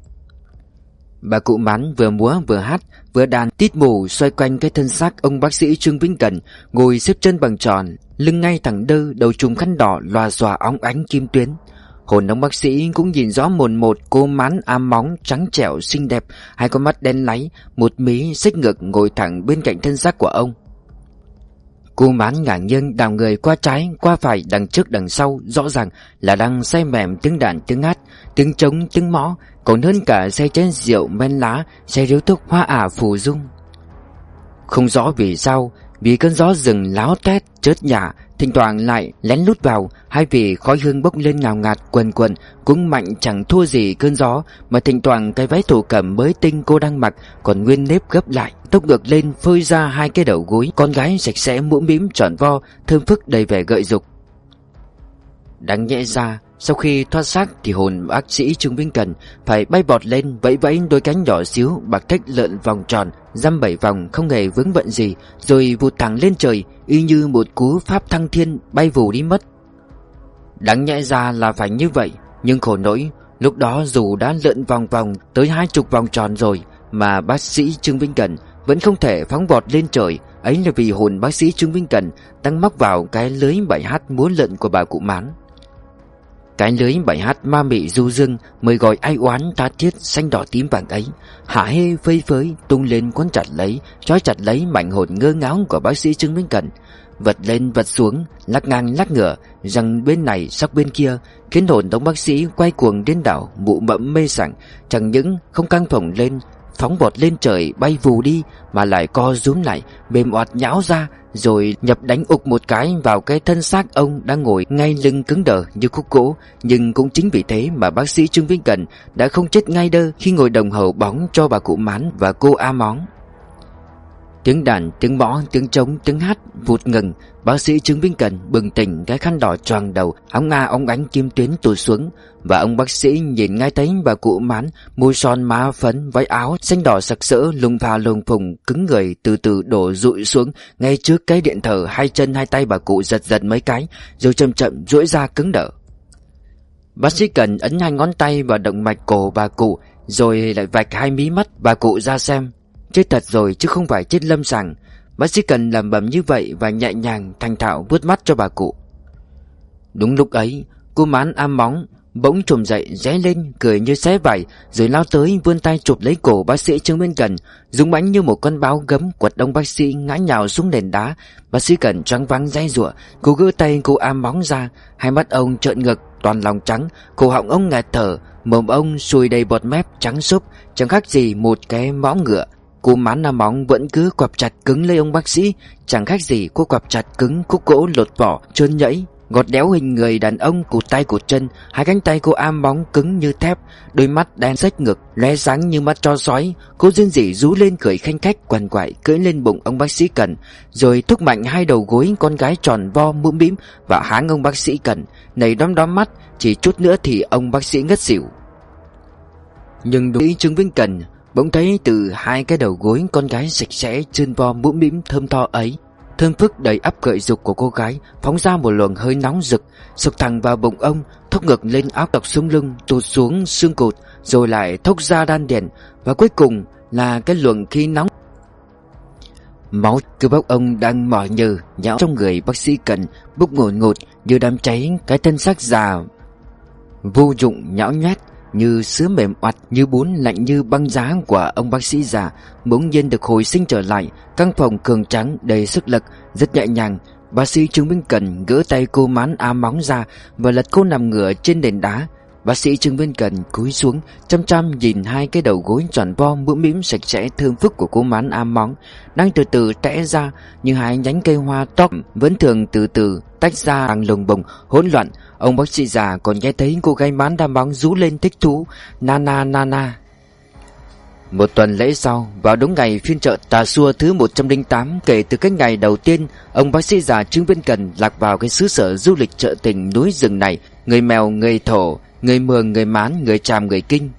Bà cụ Mán vừa múa vừa hát vừa đàn tít mù xoay quanh cái thân xác ông bác sĩ Trương Vĩnh Cần, ngồi xếp chân bằng tròn, lưng ngay thẳng đơ, đầu trùm khăn đỏ lòa xòa óng ánh kim tuyến. Hồn ông bác sĩ cũng nhìn rõ mồn một cô Mán ám móng trắng trẻo xinh đẹp, hai con mắt đen láy, một mí xích ngực ngồi thẳng bên cạnh thân xác của ông. Cô Mán ngả nghiêng đảo người qua trái qua phải, đằng trước đằng sau, rõ ràng là đang say mềm tiếng đàn tiếng hát, tiếng trống tiếng mõ, còn hơn cả say chén rượu men lá, say điếu thuốc hoa ả phù dung. Không rõ vì sao, vì cơn gió rừng láo tét chớt nhả thỉnh thoảng lại lén lút vào, hay vì khói hương bốc lên ngào ngạt quần quần cũng mạnh chẳng thua gì cơn gió, mà thỉnh thoảng cái váy thổ cẩm mới tinh cô đang mặc còn nguyên nếp gấp lại, tốc ngược lên phơi ra hai cái đầu gối con gái sạch sẽ mũm mĩm tròn vo, thơm phức đầy vẻ gợi dục. Đáng nhẽ ra sau khi thoát xác thì hồn bác sĩ Trương Vĩnh Cần phải bay bọt lên, vẫy vẫy đôi cánh nhỏ xíu bạc cách lượn vòng tròn dăm bảy vòng không hề vướng bận gì, rồi vụt thẳng lên trời y như một cú pháp thăng thiên, bay vù đi mất. Đáng nhẽ ra là phải như vậy, nhưng khổ nỗi lúc đó dù đã lượn vòng vòng tới hai chục vòng tròn rồi mà bác sĩ Trương Vĩnh Cần vẫn không thể phóng vọt lên trời. Ấy là vì hồn bác sĩ Trương Vĩnh Cần đang mắc vào cái lưới bài hát múa lượn của bà cụ Mán. Cái lưới bài hát ma mị du dương, mời gọi ai oán tha thiết xanh đỏ tím vàng ấy, hả hê phơi phới tung lên quấn chặt lấy, trói chặt lấy mảnh hồn ngơ ngáo của bác sĩ Trương Vĩnh Cần, vật lên vật xuống, lắc ngang lắc ngửa, rằng bên này sắc bên kia, khiến hồn đống bác sĩ quay cuồng đến đảo, mụ mẫm mê sảng, chẳng những không căng phồng lên phóng vọt lên trời bay vù đi, mà lại co rúm lại mềm oạt nhão ra, rồi nhập đánh ục một cái vào cái thân xác ông đang ngồi ngay lưng cứng đờ như khúc gỗ. Nhưng cũng chính vì thế mà bác sĩ Trương Vĩnh Cần đã không chết ngay đơ khi ngồi đồng hầu bóng cho bà cụ Mán và cô A Móng. Tiếng đàn, tiếng mõ, tiếng trống, tiếng hát vụt ngừng. Bác sĩ Trương Vĩnh Cần bừng tỉnh, cái khăn đỏ choàng đầu, áo nga óng ánh kim tuyến tụt xuống, và ông bác sĩ nhìn ngay thấy bà cụ Mán, môi son má phấn, váy áo xanh đỏ sặc sỡ, lùng phà lùng phùng, cứng người từ từ đổ rụi xuống ngay trước cái điện thờ. Hai chân hai tay bà cụ giật giật mấy cái, rồi chậm chậm duỗi ra cứng đờ. Bác sĩ Cần ấn hai ngón tay vào động mạch cổ bà cụ, rồi lại vạch hai mí mắt bà cụ ra xem. Chết thật rồi chứ không phải chết lâm sàng. Bác sĩ Cần lẩm bẩm như vậy và nhẹ nhàng thành thạo vuốt mắt cho bà cụ. Đúng lúc ấy, cô Mán A Móng bỗng trồm dậy, ré lên cười như xé vải, rồi lao tới vươn tay chụp lấy cổ bác sĩ Trương Vĩnh Cần, dũng mãnh như một con báo gấm quật ông bác sĩ ngã nhào xuống nền đá. Bác sĩ Cần choáng váng giãy giụa, cô gỡ tay cô A Móng ra, hai mắt ông trợn ngực, toàn lòng trắng, cổ họng ông nghẹt thở, mồm ông sùi đầy bọt mép trắng xốp, chẳng khác gì một cái mõ ngựa. Cô Mán A Móng vẫn cứ quặp chặt cứng lấy ông bác sĩ, chẳng khác gì cô quặp chặt cứng khúc gỗ lột vỏ trơn nhẫy. Gọt đéo hình người đàn ông cụt tay cụt chân, hai cánh tay cô A Móng cứng như thép, đôi mắt đen xếch ngực lóe sáng như mắt chó sói. Cô rên rỉ rú lên cười khanh khách quằn quại cưỡi lên bụng ông bác sĩ Cần, rồi thúc mạnh hai đầu gối con gái tròn vo mũm mĩm và háng ông bác sĩ Cần, nầy đom đóm mắt. Chỉ chút nữa thì ông bác sĩ ngất xỉu. Nhưng đối với Trương Vĩnh Cần bỗng thấy từ hai cái đầu gối con gái sạch sẽ trơn vo mũm mĩm thơm tho ấy, thơm phức đầy ắp gợi dục của cô gái, phóng ra một luồng hơi nóng rực, sộc thẳng vào bụng ông, thốc ngược lên áo tóc xuống lưng, tụt xuống xương cột, rồi lại thốc ra đan điền, và cuối cùng là cái luồng khí nóng. Máu cơ bắp ông đang mỏi nhừ nhão trong người bác sĩ Cần, bốc ngổn ngột như đám cháy cái thân xác già vô dụng nhão nhét, như sứa mềm oặt, như bún lạnh như băng giá của ông bác sĩ già bỗng nhiên được hồi sinh trở lại. Căn phòng cường tráng đầy sức lực, rất nhẹ nhàng. Bác sĩ Trương Vĩnh Cần gỡ tay cô Mán A Móng ra và lật cô nằm ngửa trên nền đá. Bác sĩ Trương Văn Cần cúi xuống chăm chăm nhìn hai cái đầu gối tròn vo mũm mĩm sạch sẽ thơm phức của cô Mán Am Móng đang từ từ tẽ ra như hai nhánh cây hoa tóc vẫn thường từ từ tách ra bằng lồng bồng hỗn loạn. Ông bác sĩ già còn nghe thấy cô gái Mán Am Móng rú lên thích thú Nana Nana. Một tuần lễ sau, vào đúng ngày phiên chợ Tà Xua thứ một trăm lẻ tám kể từ cái ngày đầu tiên ông bác sĩ già Trương Văn Cần lạc vào cái xứ sở du lịch chợ tình núi rừng này, người Mèo, người Thổ, người Mường, người Mán, người Tràm, người Kinh.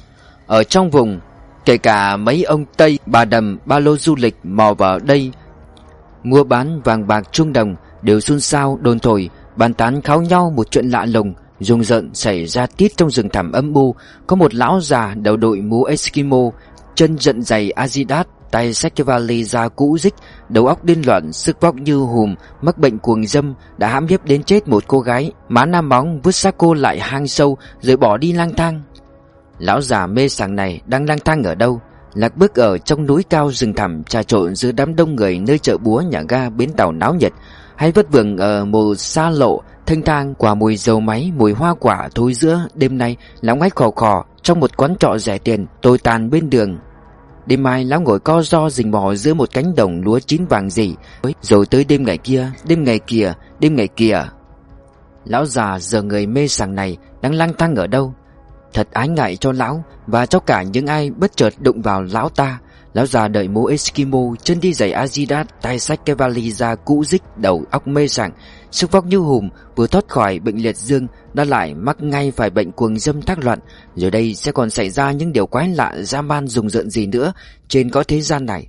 Ở trong vùng, kể cả mấy ông Tây, bà Đầm, ba lô du lịch mò vào đây mua bán vàng bạc chuông đồng đều xôn xao đồn thổi, bàn tán kháo nhau một chuyện lạ lùng rùng rợn xảy ra tít trong rừng thẳm âm u. Có một lão già đầu đội mũ Eskimo, chân giận giày Adidas, tay xách cái vali da cũ rích, đầu óc điên loạn, sức vóc như hùm, mắc bệnh cuồng dâm, đã hãm hiếp đến chết một cô gái. Mán Am Móng vứt xác cô lại hang sâu rồi bỏ đi lang thang. Lão già mê sảng này đang lang thang ở đâu? Lạc bước ở trong núi cao rừng thẳm, trà trộn giữa đám đông người nơi chợ búa, nhà ga, bến tàu náo nhiệt, hay vất vưởng ở một xa lộ thanh thang qua mùi dầu máy, mùi hoa quả thối giữa đêm nay. Lão ngái khò khò trong một quán trọ rẻ tiền tồi tàn bên đường. Đêm mai lão ngồi co ro rình mò giữa một cánh đồng lúa chín vàng rỉ. Rồi tới đêm ngày kia, đêm ngày kia, đêm ngày kia. Lão già giờ người mê sảng này đang lang thang ở đâu? Thật ái ngại cho lão và cho cả những ai bất chợt đụng vào lão ta. Lão già đợi mũ Eskimo, chân đi giày Adidas, tay xách cái vali da cũ rích, đầu óc mê sảng, sức vóc như hùm, vừa thoát khỏi bệnh liệt dương đã lại mắc ngay phải bệnh cuồng dâm thác loạn. Rồi đây sẽ còn xảy ra những điều quái lạ dã man rùng rợn gì nữa trên cõi thế gian này.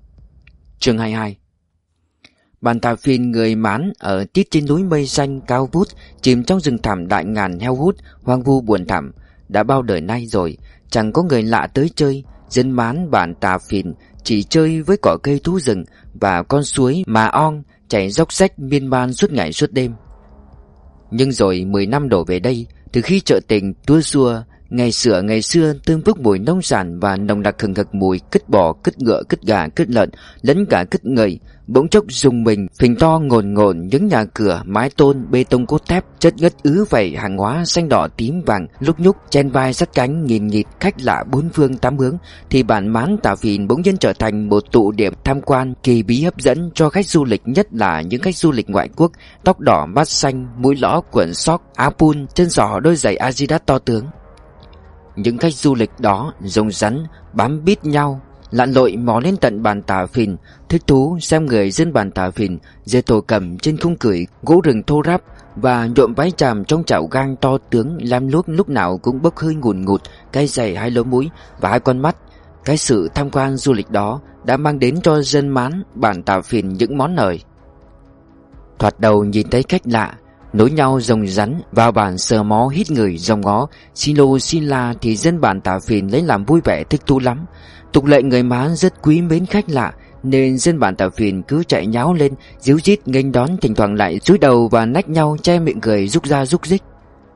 Chương hai mươi hai. Bàn tà phiền người Mán ở tít trên núi mây xanh cao vút, chìm trong rừng thẳm đại ngàn heo hút, hoang vu buồn thẳm. Đã bao đời nay rồi, chẳng có người lạ tới chơi. Dân Mán bản Tà Phìn chỉ chơi với cỏ cây thú rừng và con suối Mà Ong chảy róc rách miên man suốt ngày suốt đêm. Nhưng rồi mười năm đổ về đây, từ khi chợ tình tua xua ngày xưa ngày xưa tương phức mùi nông sản và nồng đặc hừng hực mùi cứt bò, cứt ngựa, cứt gà, cứt lợn, lẫn cả cứt người, bỗng chốc rùng mình phình to ngồn ngồn những nhà cửa mái tôn bê tông cốt thép chất ngất ứ vẩy hàng hóa xanh đỏ tím vàng lúc nhúc chen vai sát cánh nghìn nghịt khách lạ bốn phương tám hướng. Thì bản Mán Tà Phìn bỗng nhiên trở thành một tụ điểm tham quan kỳ bí hấp dẫn cho khách du lịch, nhất là những khách du lịch ngoại quốc, tóc đỏ mắt xanh, mũi lõ quần sóc, áo pun, chân giỏ đôi giày Adidas to tướng. Những khách du lịch đó rồng rắn bám bít nhau lặn lội mò lên tận bàn Tà Phìn, thích thú xem người dân bàn Tà Phìn dệt thổ cẩm trên khung cửi gỗ rừng thô ráp và nhuộm váy tràm trong chảo gang to tướng lam luốc, lúc nào cũng bốc hơi ngùn ngụt, cay dày hai lỗ mũi và hai con mắt. Cái sự tham quan du lịch đó đã mang đến cho dân Mán bản Tà Phìn những món hời. Thoạt đầu nhìn thấy khách lạ nối nhau rồng rắn vào bản sờ mó hít người dòng ngó xin lô xin la, thì dân bản Tà Phìn lấy làm vui vẻ thích thú lắm. Tục lệ người Mán rất quý mến khách lạ, nên dân bản Tà Phìn cứ chạy nháo lên díu dít nghênh đón, thỉnh thoảng lại cúi đầu và nách nhau che miệng cười rúc ra rúc rích.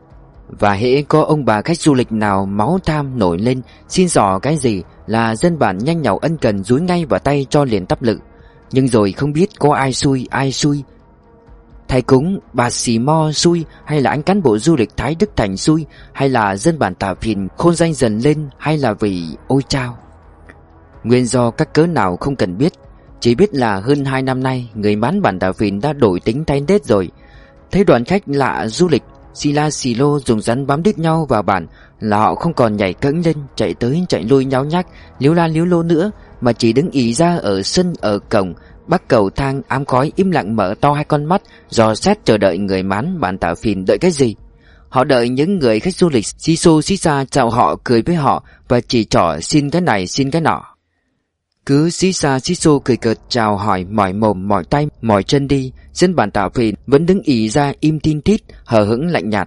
Và hễ có ông bà khách du lịch nào máu tham nổi lên xin dò cái gì là dân bản nhanh nhảu ân cần dúi ngay vào tay cho liền tắp lự. Nhưng rồi không biết có ai xui ai xui, thầy cúng bà xì mo xui, hay là anh cán bộ du lịch Thái Đức Thành xui, hay là dân bản Tà Phìn khôn danh dần lên, hay là vì ôi chao. Nguyên do các cớ nào không cần biết, chỉ biết là hơn hai năm nay người Mán bản Tà Phìn đã đổi tính thay nết rồi. Thấy đoàn khách lạ du lịch xì la xì lô dùng rắn bám đít nhau vào bản là họ không còn nhảy cẫng lên chạy tới chạy lui nháo nhác líu la líu lô nữa, mà chỉ đứng ì ra ở sân ở cổng bắc cầu thang ám khói im lặng mở to hai con mắt dò xét chờ đợi người Mán bản Tà Phìn. Đợi cái gì? Họ đợi những người khách du lịch xí xô xí xa chào họ, cười với họ và chỉ trỏ xin cái này xin cái nọ. Cứ xí xa xí xô cười cợt chào hỏi mỏi mồm mỏi tay mỏi chân đi, dân bản Tà Phìn vẫn đứng ì ra im tin tít hờ hững lạnh nhạt.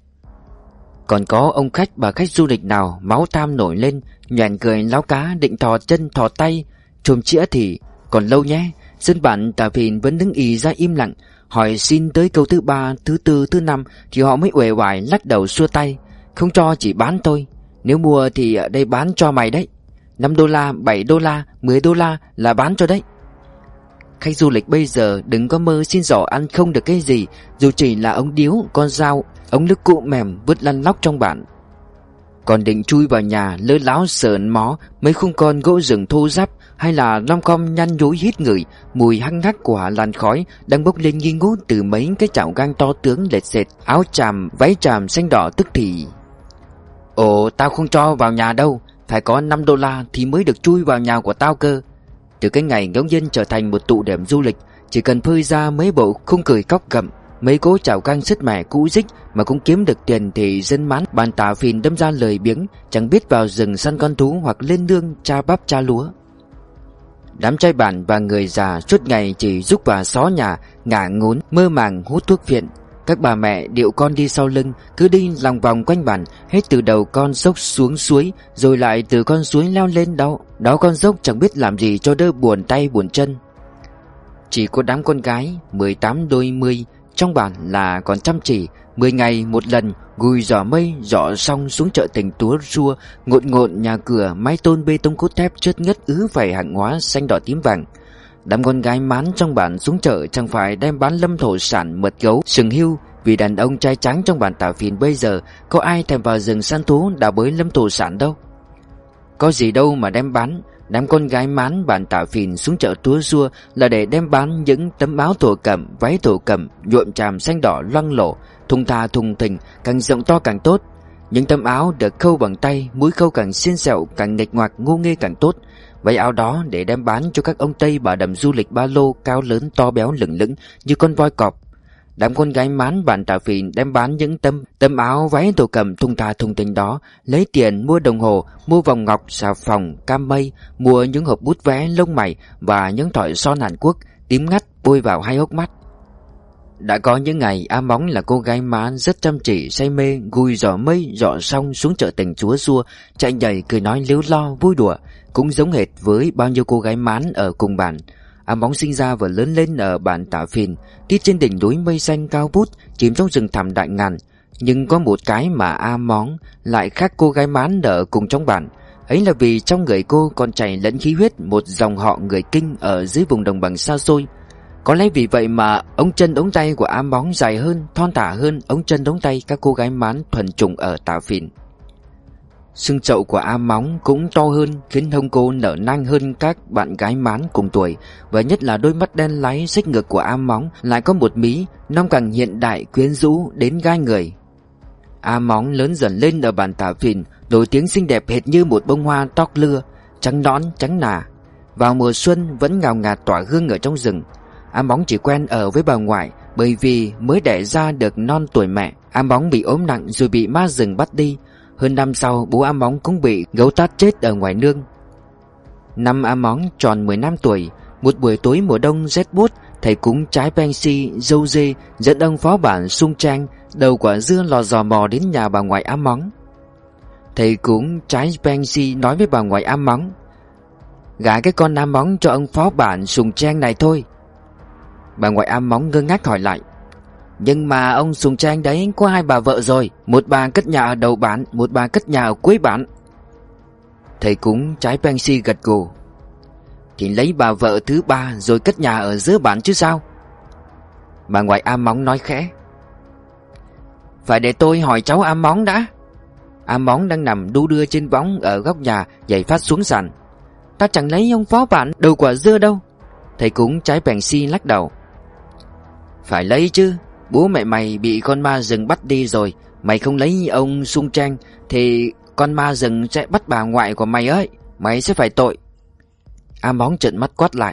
Còn có ông khách bà khách du lịch nào máu tham nổi lên nhoẻn cười láo cá định thò chân thò tay chồm chĩa thì còn lâu nhé. Dân bản Tà Phìn vẫn đứng ì ra im lặng, hỏi xin tới câu thứ ba, thứ tư, thứ năm thì họ mới uể oải lắc đầu xua tay. Không cho chỉ bán thôi, nếu mua thì ở đây bán cho mày đấy. Năm đô la, bảy đô la, mười đô la là bán cho đấy. Khách du lịch bây giờ đừng có mơ xin giỏ ăn không được cái gì, dù chỉ là ống điếu, con dao, ống nước cụ mềm vứt lăn lóc trong bản. Còn định chui vào nhà lơ láo sờn mó mấy khung con gỗ rừng thô ráp, hay là lom khom nhăn nhúi hít ngửi mùi hăng hắc của làn khói đang bốc lên nghi ngút từ mấy cái chảo gang to tướng lệt sệt, áo chàm váy chàm xanh đỏ tức thì. Ồ, tao không cho vào nhà đâu, phải có năm đô la thì mới được chui vào nhà của tao cơ. Từ cái ngày ngẫu nhiên trở thành một tụ điểm du lịch, chỉ cần phơi ra mấy bộ khung cười cóc gậm, mấy cỗ chảo gang sứt mẻ cũ rích mà cũng kiếm được tiền thì dân mán bàn tả phìn đâm ra lời biếng, chẳng biết vào rừng săn con thú hoặc lên nương tra bắp tra lúa. Đám trai bản và người già suốt ngày chỉ rúc vào xó nhà, ngả ngốn mơ màng hút thuốc phiện. Các bà mẹ điệu con đi sau lưng, cứ đi lòng vòng quanh bản, hết từ đầu con dốc xuống suối, rồi lại từ con suối leo lên đó. Đó con dốc chẳng biết làm gì cho đỡ buồn tay buồn chân. Chỉ có đám con gái mười tám đôi mươi trong bản là còn chăm chỉ, mười ngày một lần gùi giỏ mây giỏ xong xuống chợ tỉnh túa rua, ngộn ngộn nhà cửa mái tôn bê tông cốt thép chớt ngất ứ vảy hàng hóa xanh đỏ tím vàng. Đám con gái mán trong bản xuống chợ chẳng phải đem bán lâm thổ sản mật gấu sừng hưu, vì đàn ông trai trắng trong bản Tả Phìn bây giờ có ai thèm vào rừng săn thú đào bới lâm thổ sản đâu. Có gì đâu mà đem bán. Đám con gái mán bản Tả Phìn xuống chợ túa rua là để đem bán những tấm áo thổ cẩm, váy thổ cẩm nhuộm tràm xanh đỏ loang lổ, thùng thà thùng thình, càng rộng to càng tốt. Những tấm áo được khâu bằng tay, mũi khâu càng xiên xẹo, càng nghịch ngoạc ngô nghê càng tốt. Váy áo đó để đem bán cho các ông Tây bà đầm du lịch ba lô cao lớn to béo lửng lững như con voi cọp. Đám con gái mán bản Tả Phìn đem bán những tấm tấm áo váy thổ cẩm thùng thà thùng thình đó, lấy tiền mua đồng hồ, mua vòng ngọc, xà phòng, cam mây, mua những hộp bút vẽ lông mày và những thỏi son Hàn Quốc tím ngắt bôi vào hai hốc mắt. Đã có những ngày A Móng là cô gái mán rất chăm chỉ say mê, gùi giỏ mây giỏ xong xuống chợ tỉnh chúa xua, chạy nhảy cười nói líu lo vui đùa, cũng giống hệt với bao nhiêu cô gái mán ở cùng bản. A Móng sinh ra và lớn lên ở bản Tả Phìn, tít trên đỉnh núi mây xanh cao vút, chìm trong rừng thẳm đại ngàn. Nhưng có một cái mà A Móng lại khác cô gái mán ở cùng trong bản, ấy là vì trong người cô còn chảy lẫn khí huyết một dòng họ người Kinh ở dưới vùng đồng bằng xa xôi. Có lẽ vì vậy mà ống chân ống tay của A Móng dài hơn, thon thả hơn ống chân ống tay các cô gái mán thuần chủng ở Tả Phìn. Xương chậu của A Móng cũng to hơn, khiến hông cô nở nang hơn các bạn gái mán cùng tuổi, và nhất là đôi mắt đen láy xích ngược của A Móng lại có một mí non càng hiện đại quyến rũ đến gai người. A Móng lớn dần lên ở bản Tả Phìn, nổi tiếng xinh đẹp hệt như một bông hoa tóc lưa, trắng nõn trắng nà. Vào mùa xuân vẫn ngào ngạt tỏa hương ở trong rừng. A Móng chỉ quen ở với bà ngoại, bởi vì mới đẻ ra được non tuổi mẹ, A Móng bị ốm nặng rồi bị ma rừng bắt đi. Hơn năm sau, bố A Móng cũng bị gấu tát chết ở ngoài nương. Năm A Móng tròn mười năm tuổi, một buổi tối mùa đông rét buốt, thầy cúng trái Pengsi dâu dê dẫn ông phó bản Sung Trang đầu quả dưa lò dò mò đến nhà bà ngoại A Móng. Thầy cúng trái Pengsi nói với bà ngoại A Móng: "Gả cái con A Móng cho ông phó bản Sung Trang này thôi." Bà ngoại A Móng ngơ ngác hỏi lại: "Nhưng mà ông Sùng Trang đấy có hai bà vợ rồi, một bà cất nhà ở đầu bản, một bà cất nhà ở cuối bản." Thầy cúng trái Pengsi gật gù: "Thì lấy bà vợ thứ ba rồi cất nhà ở giữa bản chứ sao?" Bà ngoại A Móng nói khẽ: "Phải để tôi hỏi cháu A Móng đã." A Móng đang nằm đu đưa trên võng ở góc nhà giày phát xuống sàn: "Ta chẳng lấy ông phó bản đầu quả dưa đâu." Thầy cúng trái Pengsi lắc đầu: "Phải lấy chứ, bố mẹ mày bị con ma rừng bắt đi rồi. Mày không lấy ông Sung Trang thì con ma rừng sẽ bắt bà ngoại của mày ấy, mày sẽ phải tội." A Móng trợn mắt quát lại: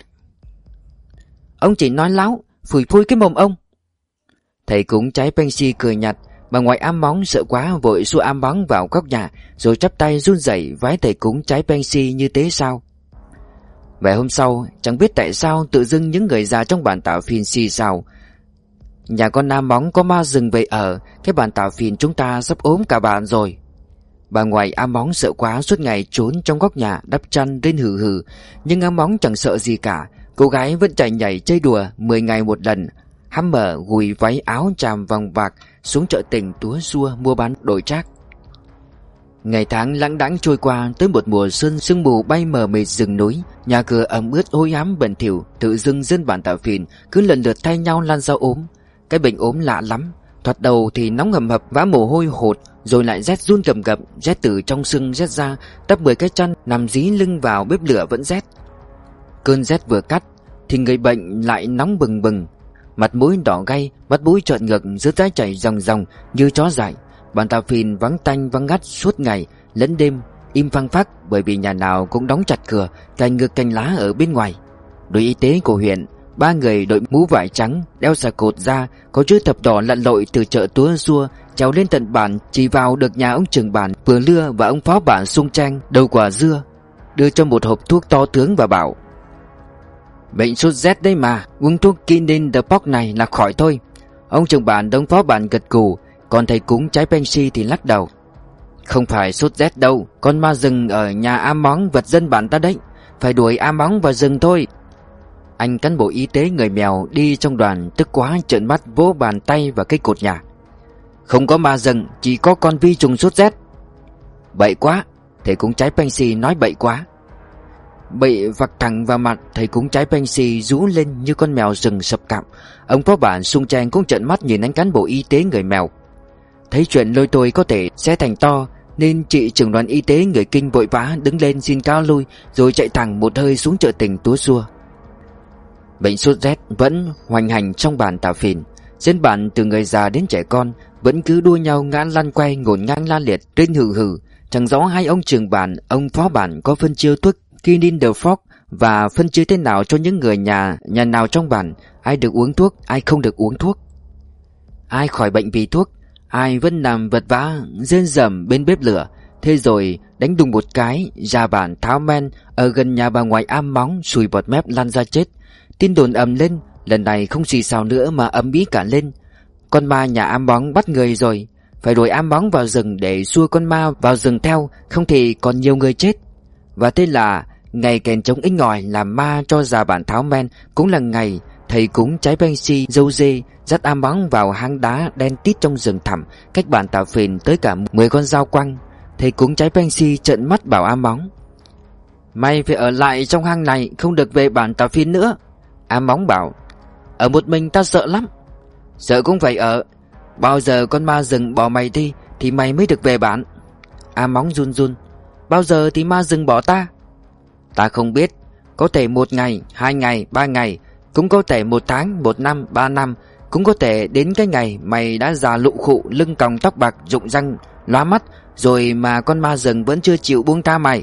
"Ông chỉ nói láo, phủi phui cái mồm ông." Thầy cúng trái Pengsi cười nhạt. Bà ngoại A Móng sợ quá vội xua A Móng vào góc nhà, rồi chắp tay run rẩy vái thầy cúng trái Pengsi như thế sao. Về hôm sau, chẳng biết tại sao tự dưng những người già trong bản Tả Phìn xì xào: "Nhà con A Móng có ma rừng về ở, cái bản Tả Phìn chúng ta sắp ốm cả bản rồi." Bà ngoại A Móng sợ quá suốt ngày trốn trong góc nhà đắp chăn lên hừ hừ. Nhưng A Móng chẳng sợ gì cả, cô gái vẫn chạy nhảy chơi đùa mười ngày một lần, hăm mở gùi váy áo chàm vòng bạc xuống chợ tỉnh túa xua mua bán đổi trác. Ngày tháng lãng đãng trôi qua, tới một mùa xuân, sương mù bay mờ mịt rừng núi, nhà cửa ẩm ướt hôi ám bẩn thỉu. Tự dưng dân bản Tạ Phìn cứ lần lượt thay nhau lan ra ốm. Cái bệnh ốm lạ lắm, thoạt đầu thì nóng hầm hập vã mồ hôi hột, rồi lại rét run cầm cập, rét từ trong xương rét ra, đắp mười cái chăn nằm dí lưng vào bếp lửa vẫn rét. Cơn rét vừa cắt thì người bệnh lại nóng bừng bừng, mặt mũi đỏ gay, mắt mũi trợn ngược, rớt ra chảy ròng ròng như chó dại. Bản Tạ Phìn vắng tanh vắng ngắt suốt ngày lẫn đêm, im phăng phắc, bởi vì nhà nào cũng đóng chặt cửa, canh ngược canh lá ở bên ngoài. Đội y tế của huyện, ba người đội mũ vải trắng, đeo xà cột da, có chữ thập đỏ lặn lội từ chợ Túa Xua trèo lên tận bản, chỉ vào được nhà ông trưởng bản Vừa Lưa và ông phó bản Sung Trang đầu quả dưa, đưa cho một hộp thuốc to tướng và bảo: bệnh sốt rét đấy mà, uống thuốc Kinin the Pox này là khỏi thôi. Ông trưởng bản ông phó bản gật gù, còn thầy cúng trái Pensi thì lắc đầu: không phải sốt rét đâu, con ma rừng ở nhà A Móng vật dân bản ta đấy, phải đuổi A Móng vào rừng thôi. Anh cán bộ y tế người mèo đi trong đoàn tức quá trợn mắt vỗ bàn tay vào cây cột nhà: không có ma rừng, chỉ có con vi trùng sốt rét. Bậy quá, thầy cúng trái Pensi nói bậy quá. Bậy vặc thẳng vào mặt thầy cúng trái Pensi rú lên như con mèo rừng sập cạm. Ông phó bản Sung Trang cũng trợn mắt nhìn anh cán bộ y tế người mèo. Thấy chuyện lôi tôi có thể sẽ thành to, nên chị trưởng đoàn y tế người Kinh vội vã đứng lên xin cáo lui, rồi chạy thẳng một hơi xuống chợ tỉnh Túa Xua. Bệnh sốt rét vẫn hoành hành trong bản Tạ Phìn. Dân bản từ người già đến trẻ con vẫn cứ đua nhau ngã lăn quay, ngổn ngang la liệt, rên hừ hừ. Chẳng rõ hai ông trưởng bản, ông phó bản có phân chia thuốc Kinin the Pox và phân chia thế nào cho những người nhà nhà nào trong bản, ai được uống thuốc, ai không được uống thuốc, ai khỏi bệnh vì thuốc, ai vẫn nằm vật vã rên rầm bên bếp lửa. Thế rồi đánh đùng một cái, ra bản tháo men ở gần nhà bà ngoại A Móng sùi bọt mép lăn ra chết. Tin đồn ầm lên, lần này không xì xào nữa mà ầm ĩ cả lên. Con ma nhà A Móng bắt người rồi, phải đuổi A Móng vào rừng để xua con ma vào rừng theo, không thì còn nhiều người chết. Và thế là ngày kèn trống inh ngòi làm ma cho già bản tháo men, cũng là ngày thầy cúng trái Pensi dâu dê dắt A Móng vào hang đá đen tít trong rừng thẳm cách bản Tạ Phìn tới cả mười con dao quăng. Thầy cúng trái Pensi trợn mắt bảo A Móng: mày phải ở lại trong hang này, không được về bản Tạ Phìn nữa. A Móng bảo: ở một mình ta sợ lắm. Sợ cũng phải ở, bao giờ con ma rừng bỏ mày đi thì mày mới được về bản. A Móng run run: bao giờ thì ma rừng bỏ ta? Ta không biết, có thể một ngày, hai ngày, ba ngày, cũng có thể một tháng, một năm, ba năm, cũng có thể đến cái ngày mày đã già lụ khụ, lưng còng tóc bạc, rụng răng, lóa mắt rồi mà con ma rừng vẫn chưa chịu buông tha mày.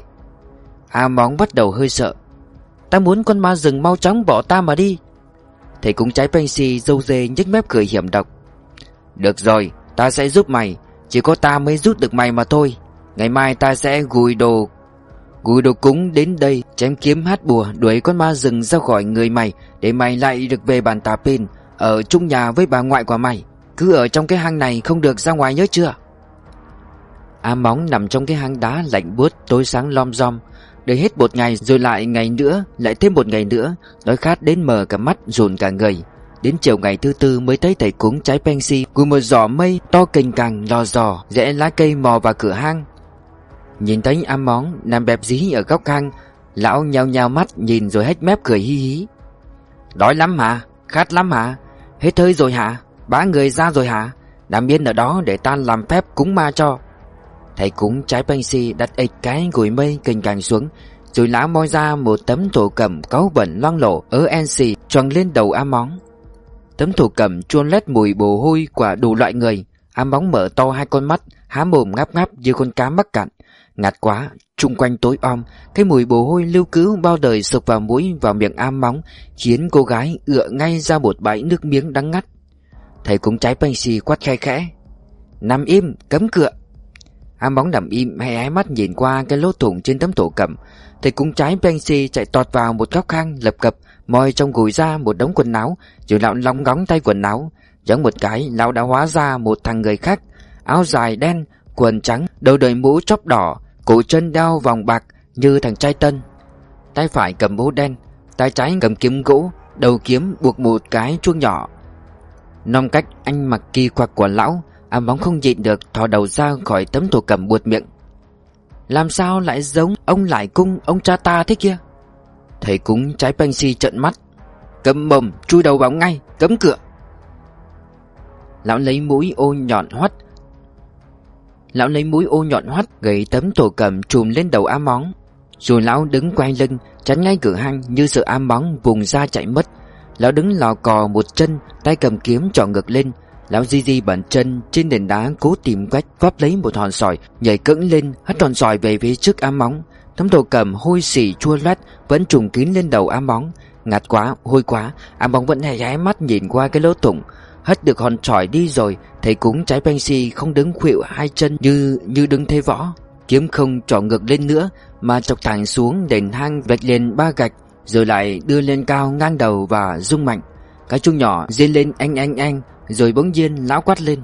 A Móng bắt đầu hơi sợ: ta muốn con ma rừng mau chóng bỏ ta mà đi. Thầy cúng trái Pensi dâu dê nhếch mép cười hiểm độc: được rồi, ta sẽ giúp mày, chỉ có ta mới giúp được mày mà thôi. Ngày mai ta sẽ gùi đồ Gùi đồ cúng đến đây, chém kiếm hát bùa đuổi con ma rừng ra khỏi người mày, để mày lại được về bản Tạ Phìn, ở chung nhà với bà ngoại của mày. Cứ ở trong cái hang này, không được ra ngoài nhớ chưa? A Móng nằm trong cái hang đá lạnh buốt tối sáng lom rom, đợi hết một ngày rồi lại ngày nữa, lại thêm một ngày nữa, đói khát đến mờ cả mắt, run cả người. Đến chiều ngày thứ tư mới thấy thầy cúng trái Pensi cùng một giỏ mây to cành càng lò giò rẽ lá cây mò vào cửa hang. Nhìn thấy A Móng nằm bẹp dí ở góc hang, lão nhao nhao mắt nhìn rồi hếch mép cười hí hí: đói lắm hả? Khát lắm hả? Hết hơi rồi hả? Bá người ra rồi hả? Nằm yên ở đó để ta làm phép cúng ma cho. Thầy cúng trái Pensi đặt ịch cái gùi mây cành càng xuống, rồi lão moi ra một tấm thổ cẩm cáu bẩn loang lổ ớ en xì choàng lên đầu A Móng. Tấm thổ cẩm chuôn lét mùi bồ hôi của đủ loại người. A Móng mở to hai con mắt, há mồm ngáp ngáp như con cá mắc cạn. Ngạt quá, chung quanh tối om, cái mùi bồ hôi lưu cữu bao đời sộc vào mũi vào miệng A Móng, khiến cô gái ựa ngay ra một bãi nước miếng đắng ngắt. Thầy cúng trái Pensi quát khe khẽ: nằm im, cấm cựa. A Móng nằm im, hay hé mắt nhìn qua cái lỗ thủng trên tấm thổ cẩm. Thầy cúng trái Pensi chạy tọt vào một góc hang, lập cập moi trong gùi ra một đống quần áo, rồi lão lóng ngóng tay quần áo. Giống một cái, lão đã hóa ra một thằng người khác, áo dài đen, quần trắng, đầu đội mũ chóp đỏ, cổ chân đeo vòng bạc như thằng trai tân. Tay phải cầm búa đen, tay trái cầm kiếm gỗ, đầu kiếm buộc một cái chuông nhỏ. Nom cách anh mặc kỳ quặc của lão, A Móng không nhịn được thò đầu ra khỏi tấm thổ cẩm buột miệng: Làm sao lại giống ông Lại Cung, ông cha ta thế kia? Thầy cúng trái banh si trợn mắt. Câm mồm, chui đầu vào ngay, cấm cửa. Lão lấy mũi ô nhọn hoắt Lão lấy mũi ô nhọn hoắt gầy tấm thổ cẩm trùm lên đầu A Móng. Rồi lão đứng quay lưng chắn ngay cửa hang, như sợ A Móng vùng ra chạy mất. Lão đứng lò cò một chân, tay cầm kiếm trỏ ngược lên. Lão di di bàn chân trên nền đá, cố tìm cách vấp lấy một hòn sỏi, nhảy cẫng lên hất hòn sỏi về phía trước A Móng. Tấm thổ cẩm hôi xỉ chua loét vẫn trùm kín lên đầu A Móng. Ngạt quá, hôi quá, A Móng vẫn hé hé mắt nhìn qua cái lỗ thủng. Hất được hòn sỏi đi rồi, thầy cúng trái banh si không đứng khuỵu hai chân như như đứng thế võ. Kiếm không trỏ ngược lên nữa mà chọc thẳng xuống đền hang, vạch liền ba gạch, rồi lại đưa lên cao ngang đầu và rung mạnh. Cái chuông nhỏ rên lên anh anh anh. Rồi bỗng nhiên lão quát lên: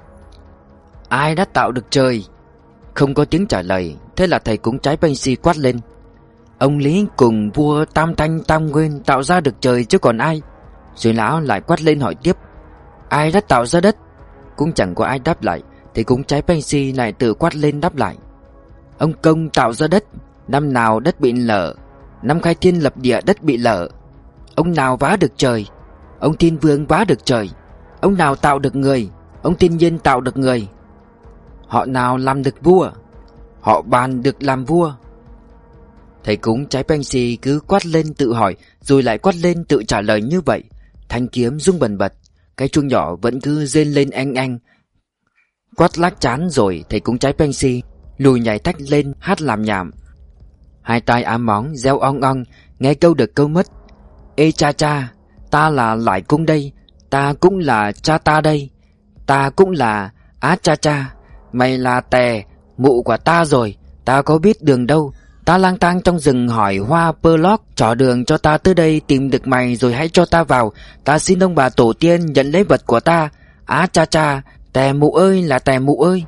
Ai đã tạo được trời? Không có tiếng trả lời. Thế là thầy cúng trái banh si quát lên: Ông Lý cùng vua Tam Thanh Tam Nguyên tạo ra được trời chứ còn ai? Rồi lão lại quát lên hỏi tiếp: Ai đã tạo ra đất? Cũng chẳng có ai đáp lại. Thầy cúng trái banh si lại tự quát lên đáp lại: Ông Công tạo ra đất. Năm nào đất bị lở? Năm khai thiên lập địa đất bị lở. Ông nào vá được trời? Ông Thiên Vương vá được trời. Ông nào tạo được người? Ông Thiên Nhiên tạo được người. Họ nào làm được vua? Họ Bàn được làm vua. Thầy cúng trái banh si cứ quát lên tự hỏi, rồi lại quát lên tự trả lời như vậy. Thanh kiếm rung bần bật, cái chuông nhỏ vẫn cứ rên lên anh anh. Quát lác chán rồi, thầy cúng trái banh si lùi nhảy tách lên hát làm nhảm. Hai tai A Móng reo ong ong, nghe câu được câu mất. Ê cha cha, ta là Lại Cung đây. Ta cũng là cha ta đây. Ta cũng là á cha cha. Mày là tè mụ của ta rồi. Ta có biết đường đâu. Ta lang thang trong rừng hỏi hoa pơ lót, trỏ đường cho ta tới đây tìm được mày rồi hãy cho ta vào. Ta xin ông bà tổ tiên nhận lấy vật của ta. Á cha cha, tè mụ ơi là tè mụ ơi.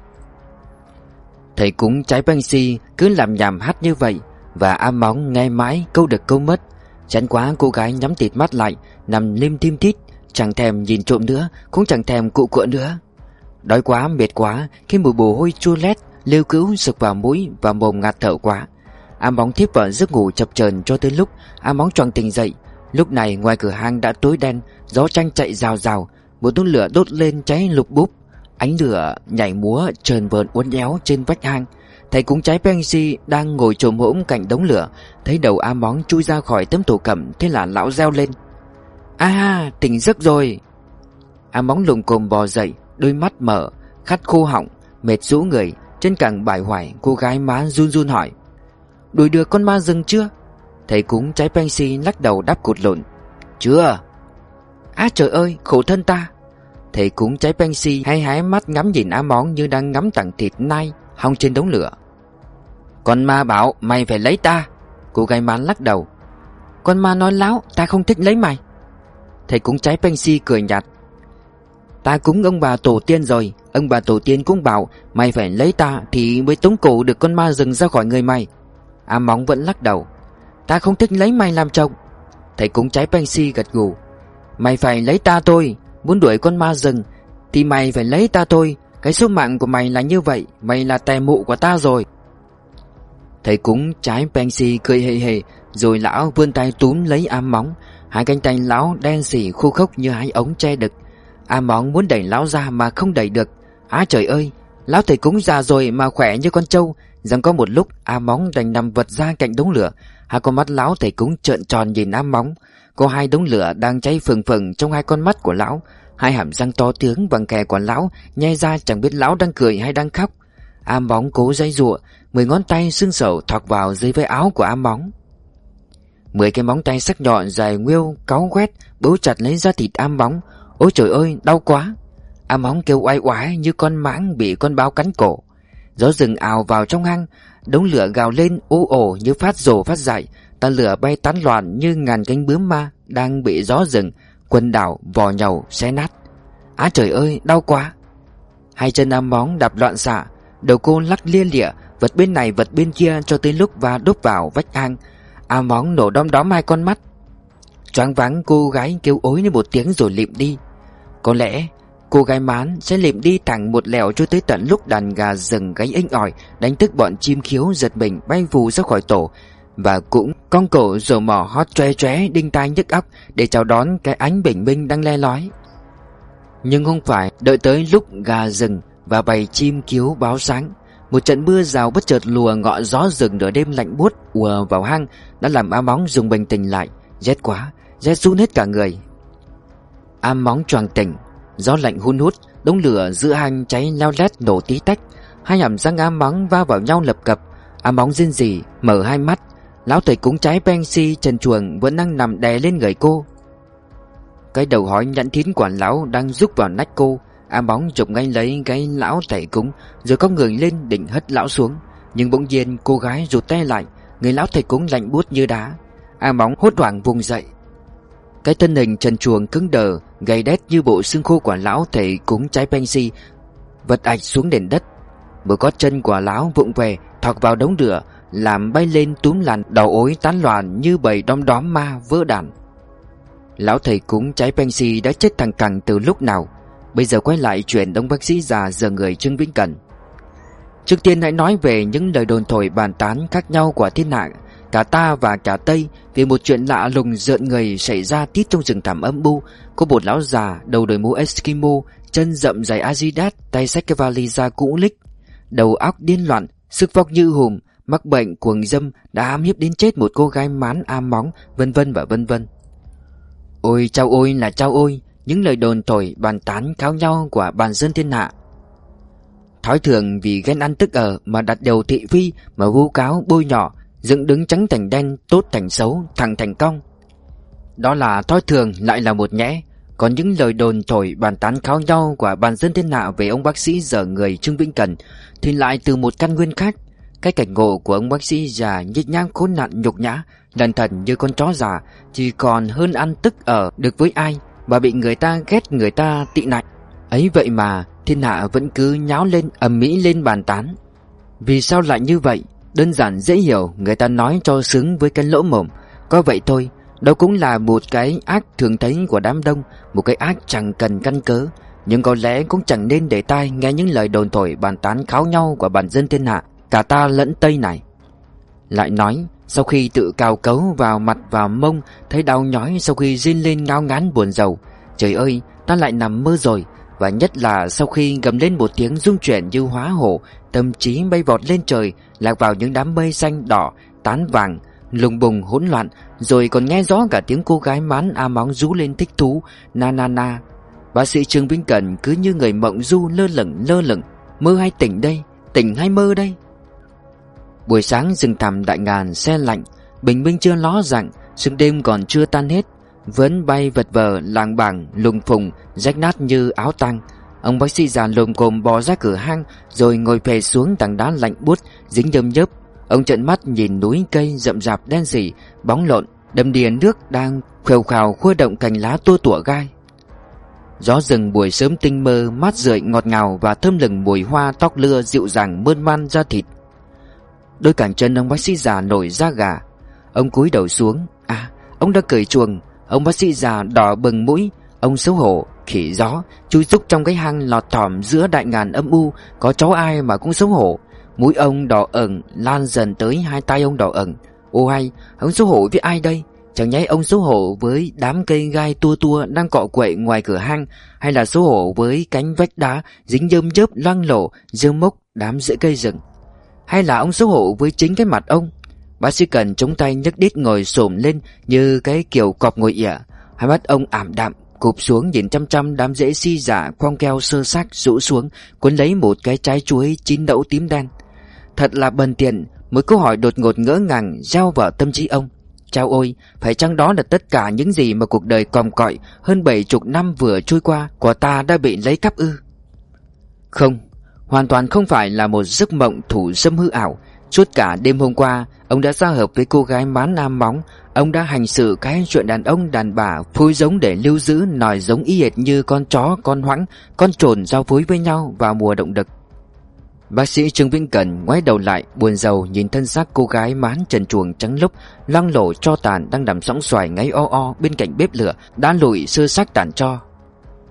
Thầy cúng trái banh si cứ làm nhảm hát như vậy, và A Móng nghe mãi câu được câu mất. Chán quá, cô gái nhắm tịt mắt lại, nằm lim tim tít, chẳng thèm nhìn trộm nữa, cũng chẳng thèm cụ cựa nữa. Đói quá, mệt quá, khi mùi bồ hôi chua lét liêu cữu sực vào mũi và mồm ngạt thở quá. A Móng thiếp vào giấc ngủ chập chờn cho tới lúc A Móng choàng tỉnh dậy. Lúc này ngoài cửa hang đã tối đen, gió tranh chạy rào rào, một đống lửa đốt lên cháy lục búp. Ánh lửa nhảy múa trờn vờn uốn éo trên vách hang. Thầy cúng trái banh si đang ngồi chồm hổm cạnh đống lửa, thấy đầu A Móng chui ra khỏi tấm thổ cẩm, thế là lão reo lên: À, tỉnh giấc rồi. A Móng lùng cồm bò dậy, đôi mắt mở, khát khô họng, mệt rũ người, chân cẳng bải hoài. Cô gái má run run hỏi: Đuổi được con ma rừng chưa? Thầy cúng trái banh si lắc đầu đáp cụt lộn: Chưa. Á trời ơi, khổ thân ta. Thầy cúng trái banh si hay hái mắt ngắm nhìn A Móng như đang ngắm tảng thịt nai hong trên đống lửa. Con ma bảo mày phải lấy ta. Cô gái má lắc đầu: Con ma nói láo, ta không thích lấy mày. Thầy cúng trái banh si cười nhạt: Ta cúng ông bà tổ tiên rồi, ông bà tổ tiên cũng bảo mày phải lấy ta thì mới tống cổ được con ma rừng ra khỏi người mày. A Móng vẫn lắc đầu: Ta không thích lấy mày làm chồng. Thầy cúng trái banh si gật gù: Mày phải lấy ta thôi. Muốn đuổi con ma rừng thì mày phải lấy ta thôi. Cái số mạng của mày là như vậy. Mày là tè mụ của ta rồi. Thầy cúng trái banh si cười hề hề, rồi lão vươn tay túm lấy A Móng. Hai cánh tay lão đen xỉ khô khốc như hai ống tre đực. A Móng muốn đẩy lão ra mà không đẩy được. Á trời ơi, lão thầy cúng già rồi mà khỏe như con trâu. Rằng có một lúc A Móng đành nằm vật ra cạnh đống lửa. Hai con mắt lão thầy cúng trợn tròn nhìn A Móng. Có hai đống lửa đang cháy phừng phừng trong hai con mắt của lão. Hai hàm răng to tướng bằng kè của lão nhe ra chẳng biết lão đang cười hay đang khóc. A Móng cố giãy giụa, mười ngón tay xương sẩu thọc vào dưới váy áo của A Móng. Mười cái móng tay sắc nhọn dài nguêu cáu quét bấu chặt lấy da thịt A Móng. Ôi trời ơi, đau quá. A Móng kêu oai oái như con mãng bị con báo cắn cổ. Gió rừng ào vào trong hang, đống lửa gào lên ú ổ như phát rồ phát dại. Tàn lửa bay tán loạn như ngàn cánh bướm ma đang bị gió rừng quần đảo vò nhầu xé nát. Á trời ơi, đau quá. Hai chân A Móng đạp loạn xạ, đầu cô lắc lia lịa, vật bên này vật bên kia cho tới lúc va đúc vào vách hang. A Móng nổ đom đóm hai con mắt. Choáng váng, cô gái kêu ối lên một tiếng rồi lịm đi. Có lẽ cô gái mán sẽ lịm đi thẳng một lèo cho tới tận lúc đàn gà rừng gáy inh ỏi đánh thức bọn chim khiếu giật mình bay vù ra khỏi tổ, và cũng cong cổ rồ mỏ hót choe choé đinh tai nhức óc để chào đón cái ánh bình minh đang le lói. Nhưng không phải đợi tới lúc gà rừng và bầy chim khiếu báo sáng, một trận mưa rào bất chợt lùa ngọ gió rừng nửa đêm lạnh buốt ùa vào hang đã làm A Móng dùng bình tỉnh lại. Rét quá, rét run hết cả người. A Móng choàng tỉnh, gió lạnh hun hút, đống lửa giữa hang cháy leo lét nổ tí tách, hai hàm răng A Móng va vào nhau lập cập. A Móng rên rỉ mở hai mắt. Lão thầy cúng trái Pengsi trần truồng vẫn đang nằm đè lên người cô. Cái đầu hói nhẵn thín của lão đang rúc vào nách cô. A Móng chụp ngay lấy cái lão thầy cúng rồi cong người lên định hất lão xuống, nhưng bỗng nhiên cô gái rụt tay lại. Người lão thầy cúng lạnh buốt như đá. A Móng hốt hoảng vùng dậy. Cái thân hình trần truồng cứng đờ, gầy đét như bộ xương khô của lão thầy cúng trái Pengsi vật ạch xuống nền đất. Một gót chân của lão vụng về thọc vào đống lửa, làm bay lên túm làn đầu ối tán loạn như bầy đom đóm ma vỡ đàn. Lão thầy cúng trái Pengsi đã chết thằng cẳng từ lúc nào? Bây giờ quay lại chuyện ông bác sĩ già giờ người Trương Vĩnh Cẩn. Trước tiên hãy nói về những lời đồn thổi bàn tán khác nhau của thiên hạ, cả ta và cả Tây, về một chuyện lạ lùng rợn người xảy ra tít trong rừng thẳm âm u. Có một lão già đầu đội mũ Eskimo, chân rậm giày Adidas, tay xách cái vali da cũ lích, đầu óc điên loạn, sức vóc như hùm, mắc bệnh cuồng dâm, đã hãm hiếp đến chết một cô gái mán A Móng, vân vân và vân vân. Ôi chao ôi là chao ôi, những lời đồn thổi bàn tán kháo nhau của bàn dân thiên hạ. Thói thường vì ghen ăn tức ở mà đặt đầu thị phi, mà vu cáo bôi nhọ, dựng đứng trắng thành đen, tốt thành xấu, thẳng thành cong. Đó là thói thường lại là một nhẽ. Còn những lời đồn thổi bàn tán kháo nhau của bàn dân thiên hạ về ông bác sĩ dở người Trương Vĩnh Cẩn thì lại từ một căn nguyên khác. Cái cảnh ngộ của ông bác sĩ già nhếch nhác khốn nạn nhục nhã, lần thần như con chó già, chỉ còn hơn ăn tức ở được với ai, và bị người ta ghét, người ta tị nạnh. Ấy vậy mà thiên hạ vẫn cứ nháo lên ầm ĩ lên bàn tán. Vì sao lại như vậy? Đơn giản dễ hiểu, người ta nói cho sướng với cái lỗ mồm. Có vậy thôi. Đó cũng là một cái ác thường thấy của đám đông, một cái ác chẳng cần căn cớ. Nhưng có lẽ cũng chẳng nên để tai nghe những lời đồn thổi bàn tán kháo nhau của bản dân thiên hạ, cả ta lẫn Tây này. Lại nói, sau khi tự cào cấu vào mặt vào mông, thấy đau nhói sau khi rên lên ngao ngán buồn rầu. Trời ơi, ta lại nằm mơ rồi. Và nhất là sau khi gầm lên một tiếng rung chuyển như hóa hổ, tâm trí bay vọt lên trời, lạc vào những đám mây xanh đỏ, tán vàng, lùng bùng hỗn loạn, rồi còn nghe rõ cả tiếng cô gái mán A Móng rú lên thích thú, na na na. Bác sĩ Trương Vĩnh Cẩn cứ như người mộng du lơ lửng lơ lửng, mơ hay tỉnh đây, tỉnh hay mơ đây? Buổi sáng rừng thẳm đại ngàn se lạnh, bình minh chưa ló dạng, sương đêm còn chưa tan hết, vẫn bay vật vờ làng bảng lùng phùng, rách nát như áo tang. Ông bác sĩ già lồm cồm bò ra cửa hang, rồi ngồi phè xuống tảng đá lạnh buốt dính nhơm nhớp. Ông trợn mắt nhìn núi cây rậm rạp đen sì, bóng lộn, đầm đìa nước đang khều khào khua động cành lá tua tủa gai. Gió rừng buổi sớm tinh mơ mát rượi ngọt ngào và thơm lừng mùi hoa tóc lưa dịu dàng mơn man da thịt. Đôi cẳng chân ông bác sĩ già nổi da gà. Ông cúi đầu xuống. À, ông đã cởi chuồng. Ông bác sĩ già đỏ bừng mũi. Ông xấu hổ, khỉ gió, chui rúc trong cái hang lọt thỏm giữa đại ngàn âm u. Có chó ai mà cũng xấu hổ. Mũi ông đỏ ửng lan dần tới hai tay ông đỏ ửng. Ô hay, ông xấu hổ với ai đây? Chẳng nhẽ ông xấu hổ với đám cây gai tua tua đang cọ quậy ngoài cửa hang, hay là xấu hổ với cánh vách đá dính nhơm nhớp loang lổ rêu mốc đám rễ cây rừng, hay là ông xấu hổ với chính cái mặt ông? Bác sĩ Cần chống tay nhấc đít ngồi xổm lên như cái kiểu cọp ngồi ỉa. Hai mắt ông ảm đạm cụp xuống nhìn chăm chăm đám rễ si giả khoong keo sơ xác rũ xuống, cuốn lấy một cái trái chuối chín đậu tím đen. Thật là bần tiện. Một câu hỏi đột ngột ngỡ ngàng gieo vào tâm trí ông. Chao ôi, phải chăng đó là tất cả những gì mà cuộc đời còm cọi hơn bảy chục năm vừa trôi qua của ta đã bị lấy cắp ư? Không, hoàn toàn không phải là một giấc mộng thủ dâm hư ảo. Suốt cả đêm hôm qua, ông đã giao hợp với cô gái mán A Móng. Ông đã hành xử cái chuyện đàn ông đàn bà phối giống để lưu giữ nòi giống y hệt như con chó, con hoãng, con trồn giao phối với nhau vào mùa động đực. Bác sĩ Trương Vĩnh Cẩn ngoái đầu lại buồn rầu nhìn thân xác cô gái mán trần truồng trắng lốc loang lổ tro tàn đang nằm sõng xoài ngáy o o bên cạnh bếp lửa đã lụi sơ xác tàn tro.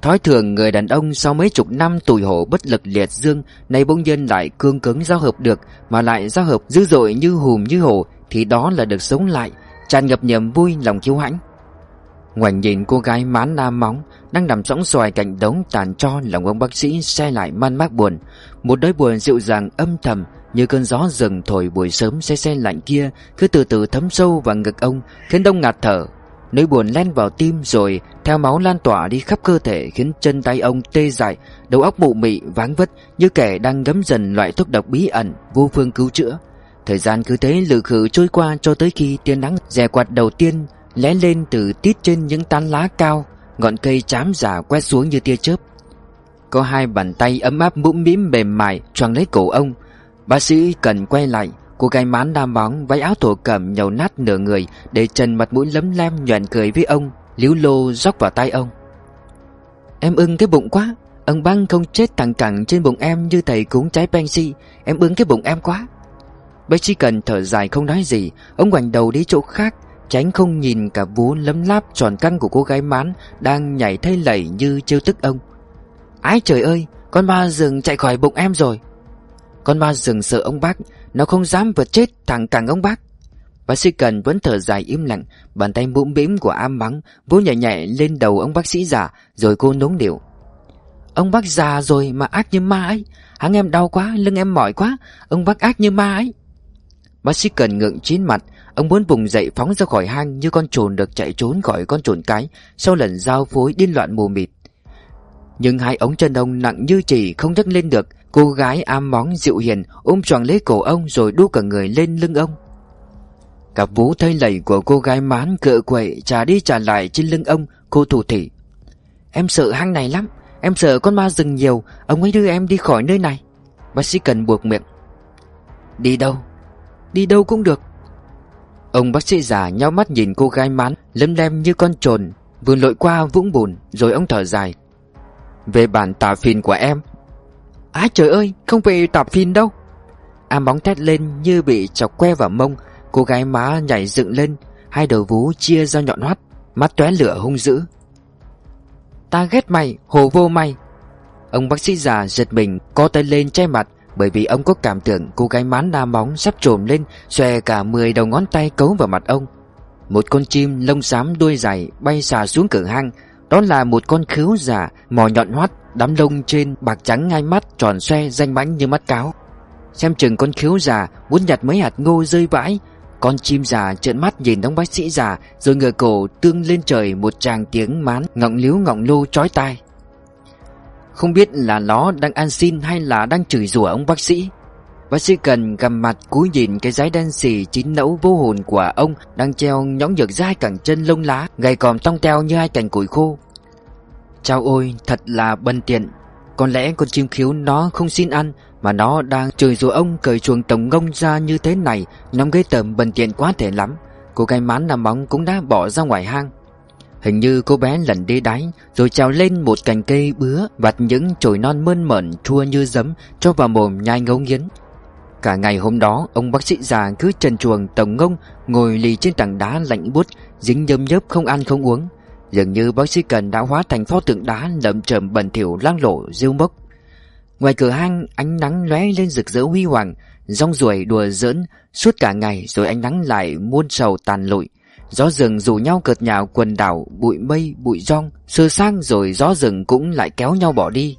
Thói thường người đàn ông sau mấy chục năm tủi hổ bất lực liệt dương, nay bỗng nhiên lại cương cứng giao hợp được, mà lại giao hợp dữ dội như hùm như hổ, thì đó là được sống lại, tràn ngập niềm vui lòng kiêu hãnh. Ngoảnh nhìn cô gái mán nam móng đang nằm sõng xoài cạnh đống tàn tro, lòng ông bác sĩ se lại man mác buồn. Một nỗi buồn dịu dàng âm thầm như cơn gió rừng thổi buổi sớm se se lạnh kia cứ từ từ thấm sâu vào ngực ông, khiến ông ngạt thở. Nỗi buồn len vào tim rồi theo máu lan tỏa đi khắp cơ thể, khiến chân tay ông tê dại, đầu óc mụ mị váng vất như kẻ đang ngấm dần loại thuốc độc bí ẩn vô phương cứu chữa. Thời gian cứ thế lự khử trôi qua cho tới khi tia nắng rè quạt đầu tiên lé lên từ tít trên những tán lá cao, ngọn cây chám già quét xuống như tia chớp. Có hai bàn tay ấm áp mũm mĩm mềm mại choàng lấy cổ ông. Bác sĩ Cần quay lại, cô gái mán đam bóng váy áo thổ cẩm nhầu nát nửa người, để trần mặt mũi lấm lem nhoẻn cười với ông, líu lô róc vào tay ông. Em ưng cái bụng quá, ông băng không chết thẳng cẳng trên bụng em như thầy cúng trái Pansy, em ưng cái bụng em quá. Bác sĩ Cần thở dài không nói gì, ông ngoảnh đầu đi chỗ khác, tránh không nhìn cả vú lấm láp tròn căng của cô gái mán đang nhảy thây lẩy như trêu tức ông. Ái trời ơi, con ma rừng chạy khỏi bụng em rồi. Con ma rừng sợ ông bác, nó không dám vượt chết thẳng cẳng ông bác. Bác sĩ Cần vẫn thở dài im lặng, bàn tay mũm mĩm của Am Mắng vỗ nhẹ nhẹ lên đầu ông bác sĩ già, rồi cô nũng nịu. Ông bác già rồi mà ác như ma ấy, háng em đau quá, lưng em mỏi quá, ông bác ác như ma ấy. Bác sĩ Cần ngượng chín mặt, ông muốn vùng dậy phóng ra khỏi hang như con trồn được chạy trốn khỏi con trồn cái sau lần giao phối điên loạn mù mịt. Nhưng hai ống chân ông nặng như chỉ không nhấc lên được. Cô gái Am Móng dịu hiền ôm choàng lấy cổ ông rồi đu cả người lên lưng ông. Cặp vú thây lầy của cô gái mán cựa quậy trả đi trả lại trên lưng ông. Cô thủ thỉ: Em sợ hang này lắm, em sợ con ma rừng nhiều, ông ấy đưa em đi khỏi nơi này. Bác sĩ Cần buộc miệng: Đi đâu? Đi đâu cũng được. Ông bác sĩ già nhao mắt nhìn cô gái mán lấm lem như con trồn vừa lội qua vũng bùn, rồi ông thở dài: Về bản tà phìn của em. Á trời ơi, không về tà phìn đâu. Am Móng thét lên như bị chọc que vào mông. Cô gái má nhảy dựng lên, hai đầu vú chia ra nhọn hoắt, mắt tóe lửa hung dữ. Ta ghét mày, hồ vô mày. Ông bác sĩ già giật mình co tay lên che mặt, bởi vì ông có cảm tưởng cô gái mán Am Móng sắp trồm lên, xòe cả mười đầu ngón tay cấu vào mặt ông. Một con chim lông xám đuôi dài bay xà xuống cửa hang. Đó là một con khứu già mỏ nhọn hoắt, đám lông trên bạc trắng ngai mắt tròn xoe danh mãnh như mắt cáo. Xem chừng con khứu già muốn nhặt mấy hạt ngô rơi vãi. Con chim già trợn mắt nhìn ông bác sĩ già, rồi ngửa cổ tương lên trời một tràng tiếng mán ngọng líu ngọng lô chói tai. Không biết là nó đang ăn xin hay là đang chửi rủa ông bác sĩ. Bác sĩ Cần gằm mặt cúi nhìn cái dái đen xì chín nẫu vô hồn của ông đang treo nhõng nhược ra hai cẳng chân lông lá gầy còm tong teo như hai cành củi khô. Chao ôi, thật là bần tiện. Có lẽ con chim khiếu nó không xin ăn, mà nó đang chửi rủa ông cởi chuồng tổng ngông ra như thế này, nóng ghê tởm bần tiện quá thể lắm. Cô gái mán Am Móng cũng đã bỏ ra ngoài hang. Hình như cô bé lần đê đáy, rồi trèo lên một cành cây bứa, vặt những chồi non mơn mởn chua như giấm cho vào mồm nhai ngấu nghiến. Cả ngày hôm đó, ông bác sĩ già cứ trần truồng tổng ngông ngồi lì trên tảng đá lạnh buốt, dính nhâm nhớp không ăn không uống. Dường như bác sĩ Cần đã hóa thành pho tượng đá lởm chởm bẩn thỉu loang lổ rêu mốc. Ngoài cửa hang, ánh nắng lóe lên rực rỡ huy hoàng, rong ruổi đùa giỡn suốt cả ngày, rồi ánh nắng lại muôn sầu tàn lụi. Gió rừng rủ nhau cợt nhạo quần đảo, bụi mây bụi rong sơ sang, rồi gió rừng cũng lại kéo nhau bỏ đi.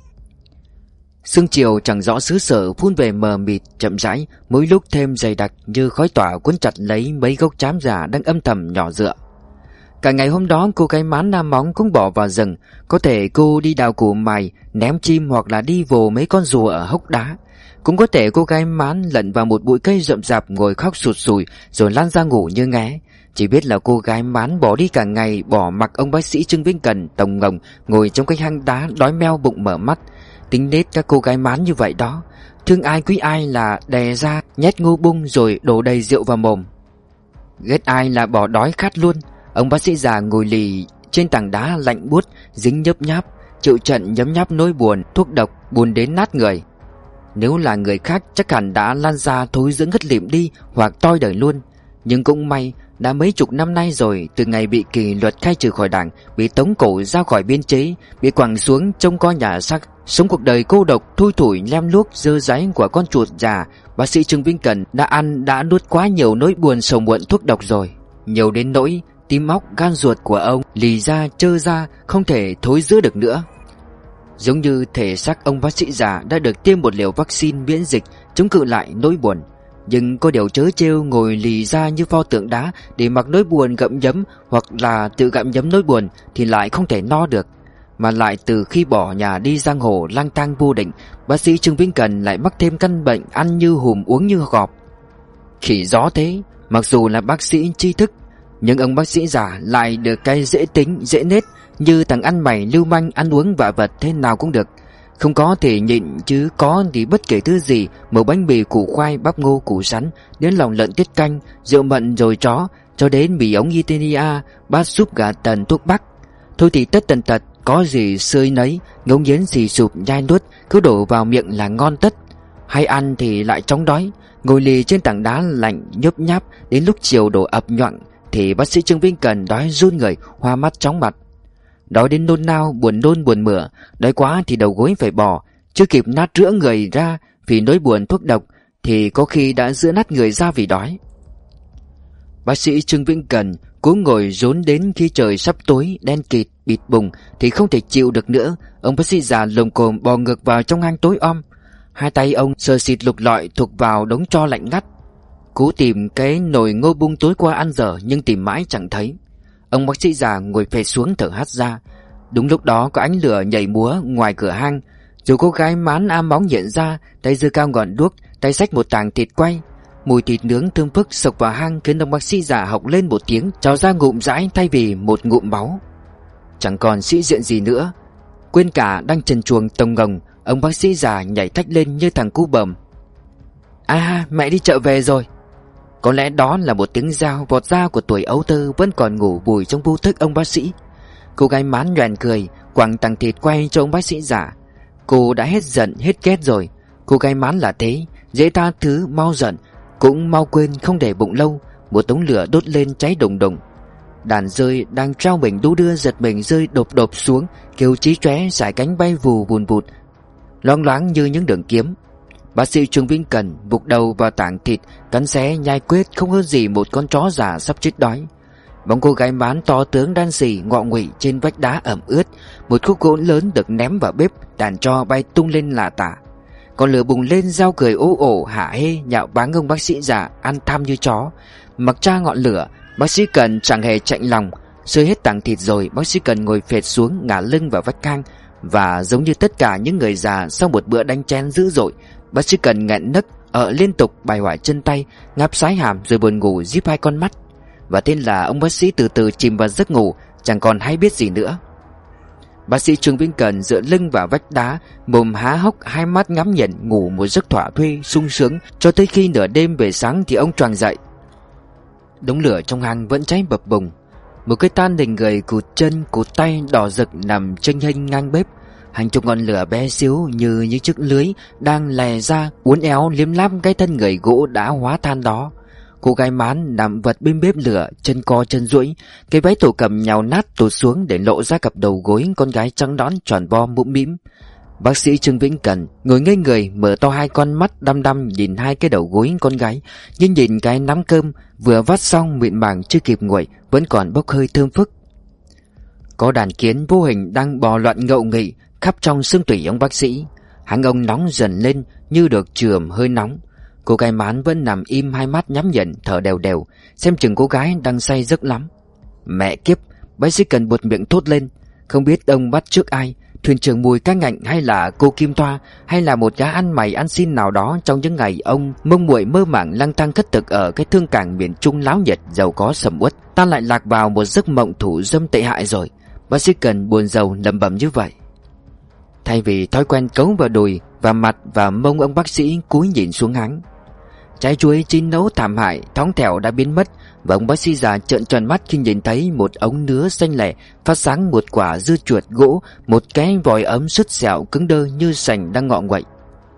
Sương chiều chẳng rõ xứ sở phun về mờ mịt chậm rãi, mỗi lúc thêm dày đặc như khói tỏa cuốn chặt lấy mấy gốc trám già đang âm thầm nhỏ dựa. Cả ngày hôm đó cô gái mán Am Móng cũng bỏ vào rừng. Có thể cô đi đào củ mài, ném chim, hoặc là đi vồ mấy con rùa ở hốc đá. Cũng có thể cô gái mán lẩn vào một bụi cây rậm rạp ngồi khóc sụt sùi, rồi lăn ra ngủ như nghé. Chỉ biết là cô gái mán bỏ đi cả ngày, bỏ mặc ông bác sĩ Trương Vĩnh Cần tổng ngồng ngồi trong cái hang đá đói meo bụng mở mắt. Tính nết các cô gái mán như vậy đó, thương ai quý ai là đè ra nhét ngô bung rồi đổ đầy rượu vào mồm. Ghét ai là bỏ đói khát luôn. Ông bác sĩ già ngồi lì trên tảng đá lạnh buốt, dính nhấp nháp, chịu trận nhấm nháp nỗi buồn, thuốc độc buồn đến nát người. Nếu là người khác chắc hẳn đã lan ra thối dưỡng ngất lịm đi, hoặc toi đời luôn. Nhưng cũng may Đã mấy chục năm nay rồi, từ ngày bị kỷ luật khai trừ khỏi đảng, bị tống cổ ra khỏi biên chế, bị quẳng xuống trông coi nhà xác, sống cuộc đời cô độc thui thủi lem luốc dơ dáy của con chuột già, bác sĩ Trương Vĩnh Cần đã ăn đã nuốt quá nhiều nỗi buồn sầu muộn thuốc độc rồi. Nhiều đến nỗi tim óc gan ruột của ông lì ra trơ ra, không thể thối rữa được nữa. Giống như thể xác ông bác sĩ già đã được tiêm một liều vaccine miễn dịch chống cự lại nỗi buồn. Nhưng có điều trớ trêu ngồi lì ra như pho tượng đá để mặc nỗi buồn gặm nhấm, hoặc là tự gặm nhấm nỗi buồn thì lại không thể no được. Mà lại từ khi bỏ nhà đi giang hồ lang thang vô định, bác sĩ Trương Vĩnh Cần lại mắc thêm căn bệnh ăn như hùm uống như gọp. Khỉ gió thế, mặc dù là bác sĩ tri thức, nhưng ông bác sĩ già lại được cái dễ tính dễ nết, như thằng ăn mày lưu manh ăn uống vạ vật thế nào cũng được. Không có thì nhịn, chứ có thì bất kể thứ gì, mẩu bánh mì, củ khoai, bắp ngô, củ sắn, đến lòng lợn tiết canh, rượu mận rồi chó, cho đến mì ống Italia, bát súp gà tần thuốc bắc. Thôi thì tất tần tật, có gì sơi nấy, ngấu nghiến xì sụp nhai nuốt, cứ đổ vào miệng là ngon tất. Hay ăn thì lại chóng đói, ngồi lì trên tảng đá lạnh nhớp nháp, đến lúc chiều đổ ập nhoạng thì bác sĩ Trương Vĩnh Cần đói run người, hoa mắt chóng mặt. Đói đến nôn nao, buồn nôn buồn mửa, đói quá thì đầu gối phải bò, chưa kịp nát rữa người ra vì nỗi buồn thuốc độc thì có khi đã rữa nát người ra vì đói. Bác sĩ Trương Vĩnh Cần cố ngồi rốn đến khi trời sắp tối đen kịt bịt bùng thì không thể chịu được nữa. Ông bác sĩ già lồm cồm bò ngược vào trong hang tối om. Hai tay ông sờ xịt lục lọi thuộc vào đống tro lạnh ngắt, cố tìm cái nồi ngô bung tối qua ăn dở nhưng tìm mãi chẳng thấy. Ông bác sĩ già ngồi phè xuống thở hắt ra. Đúng lúc đó có ánh lửa nhảy múa ngoài cửa hang, rồi cô gái mán am bóng hiện ra, tay giơ cao ngọn đuốc, tay xách một tảng thịt quay. Mùi thịt nướng thơm phức sộc vào hang khiến ông bác sĩ già hộc lên một tiếng, trào ra ngụm rãi thay vì một ngụm máu. Chẳng còn sĩ diện gì nữa, quên cả đang trần truồng tông ngồng, ông bác sĩ già nhảy thách lên như thằng cu bầm. À, mẹ đi chợ về rồi. Có lẽ đó là một tiếng rao vọt ra của tuổi ấu thơ vẫn còn ngủ vùi trong vô thức ông bác sĩ. Cô gái mán nhoẻn cười, quẳng tảng thịt quay cho ông bác sĩ già. Cô đã hết giận hết ghét rồi. Cô gái mán là thế, dễ tha thứ, mau giận, cũng mau quên, không để bụng lâu. Một đống lửa đốt lên cháy đùng đùng. Đàn dơi đang trao mình đu đưa giật mình rơi đột đột xuống, kêu chí chóe, sải cánh bay vù vùn vụt, loáng loáng như những đường kiếm. Bác sĩ Trương Vĩnh Cần vụt đầu vào tảng thịt, cắn xé nhai quết không hơn gì một con chó già sắp chết đói. Bóng cô gái mán to tướng đan xì ngọ nguậy trên vách đá ẩm ướt. Một khúc gỗ lớn được ném vào bếp, đàn tro bay tung lên lả tả. Còn lửa bùng lên, dao cười ố ổ hả hê nhạo báng ông bác sĩ già ăn tham như chó. Mặc tra ngọn lửa, bác sĩ Cần chẳng hề chạnh lòng. Sơi hết tảng thịt rồi, bác sĩ Cần ngồi phệt xuống ngả lưng vào vách hang. Và giống như tất cả những người già sau một bữa đánh chén dữ dội, bác sĩ Cần nghẹn nấc ở liên tục bài hoài chân tay, ngáp sái hàm rồi buồn ngủ díp hai con mắt. Và tên là ông bác sĩ từ từ chìm vào giấc ngủ, chẳng còn hay biết gì nữa. Bác sĩ Trương Vĩnh Cần dựa lưng vào vách đá, mồm há hốc, hai mắt ngắm nhìn, ngủ một giấc thỏa thuê sung sướng cho tới khi nửa đêm về sáng thì ông choàng dậy. Đống lửa trong hang vẫn cháy bập bùng. Một cái tan đình người cụt chân cụt tay đỏ rực nằm chênh hênh ngang bếp. Hàng chục ngọn lửa bé xíu như những chiếc lưới đang lè ra uốn éo liếm láp cái thân người gỗ đã hóa than đó. Cô gái mán nằm vật bên bếp lửa, chân co chân duỗi, cái váy thổ cẩm nhào nát tụt xuống để lộ ra cặp đầu gối con gái trắng nõn tròn vo mũm mĩm. Bác sĩ Trương Vĩnh Cần ngồi ngây người, mở to hai con mắt đăm đăm nhìn hai cái đầu gối con gái, như nhìn cái nắm cơm vừa vắt xong mịn màng chưa kịp nguội vẫn còn bốc hơi thơm phức. Có đàn kiến vô hình đang bò loạn ngậu nghị khắp trong xương tủy ông bác sĩ. Háng ông nóng dần lên như được chườm hơi nóng. Cô gái mán vẫn nằm im, hai mắt nhắm nhận, thở đều đều, xem chừng cô gái đang say giấc lắm. Mẹ kiếp, bác sĩ Cần buột miệng thốt lên. Không biết ông bắt trước ai, thuyền trưởng Mùi Cá Ngạnh hay là cô Kim Toa, hay là một gã ăn mày ăn xin nào đó trong những ngày ông mông muội mơ màng lang thang khất thực ở cái thương cảng miền Trung láo nhật giàu có sầm uất, ta lại lạc vào một giấc mộng thủ dâm tệ hại rồi. Bác sĩ Cần buồn rầu lẩm bẩm như vậy. Thay vì thói quen cấu vào đùi và mặt và mông ông bác sĩ cúi nhìn xuống hắn. Trái chuối chín nấu thảm hại thóng thẻo đã biến mất, và ông bác sĩ già trợn tròn mắt khi nhìn thấy một ống nứa xanh lẻ phát sáng một quả dưa chuột gỗ, một cái vòi ấm sứt sẹo cứng đơ như sành đang ngọ nguậy.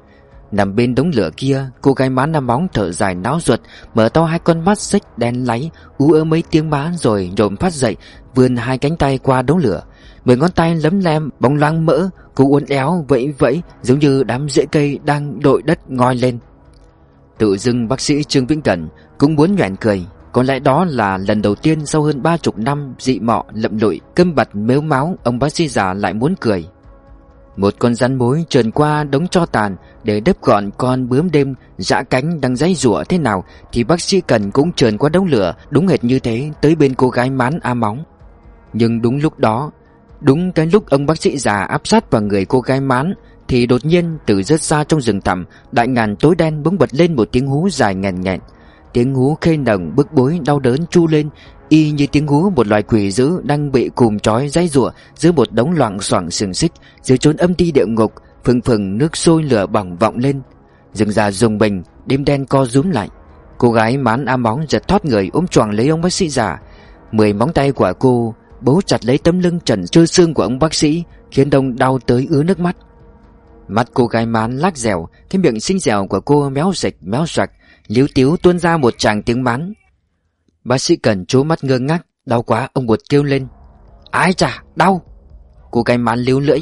Nằm bên đống lửa kia, cô gái má năm móng thở dài náo ruột, mở to hai con mắt xích đen láy, ú ớ mấy tiếng má rồi nhổm phát dậy, vươn hai cánh tay qua đống lửa. Mười ngón tay lấm lem bóng loáng mỡ, cô uốn éo vẫy vẫy giống như đám rễ cây đang đội đất ngoi lên. Tự dưng bác sĩ Trương Vĩnh Cần cũng muốn nhoẻn cười. Có lẽ đó là lần đầu tiên sau hơn ba chục năm dị mọ lậm lụi câm bặt mếu máo, ông bác sĩ già lại muốn cười. Một con rắn mối trườn qua đống tro tàn để đếp gọn con bướm đêm giã cánh đang giãy giụa thế nào, thì bác sĩ Cần cũng trườn qua đống lửa đúng hệt như thế tới bên cô gái mán A Móng. Nhưng đúng lúc đó, đúng cái lúc ông bác sĩ già áp sát vào người cô gái mán, thì đột nhiên từ rất xa trong rừng thẳm đại ngàn tối đen bỗng bật lên một tiếng hú dài nghẹn nghẹn. Tiếng hú khê nồng bức bối đau đớn chu lên, y như tiếng hú một loài quỷ dữ đang bị cùm trói giãy giụa giữa một đống loạng xoạng xiềng xích dưới chốn âm ti địa ngục. Phừng phừng nước sôi lửa bỏng vọng lên, rừng già rùng bình, đêm đen co rúm lại. Cô gái mán A Móng giật thoát người ôm choàng lấy ông bác sĩ già. Mười móng tay của cô bấu chặt lấy tấm lưng trần trơ xương của ông bác sĩ, khiến ông đau tới ứa nước mắt. Mắt cô gái mán lác dẻo, cái miệng xinh dẻo của cô méo dịch méo xoạch, líu tíu tuôn ra một tràng tiếng mán. Bác sĩ Cần trố mắt ngơ ngác, đau quá ông buột kêu lên. Ái chà, đau! Cô gái mán líu lưỡi.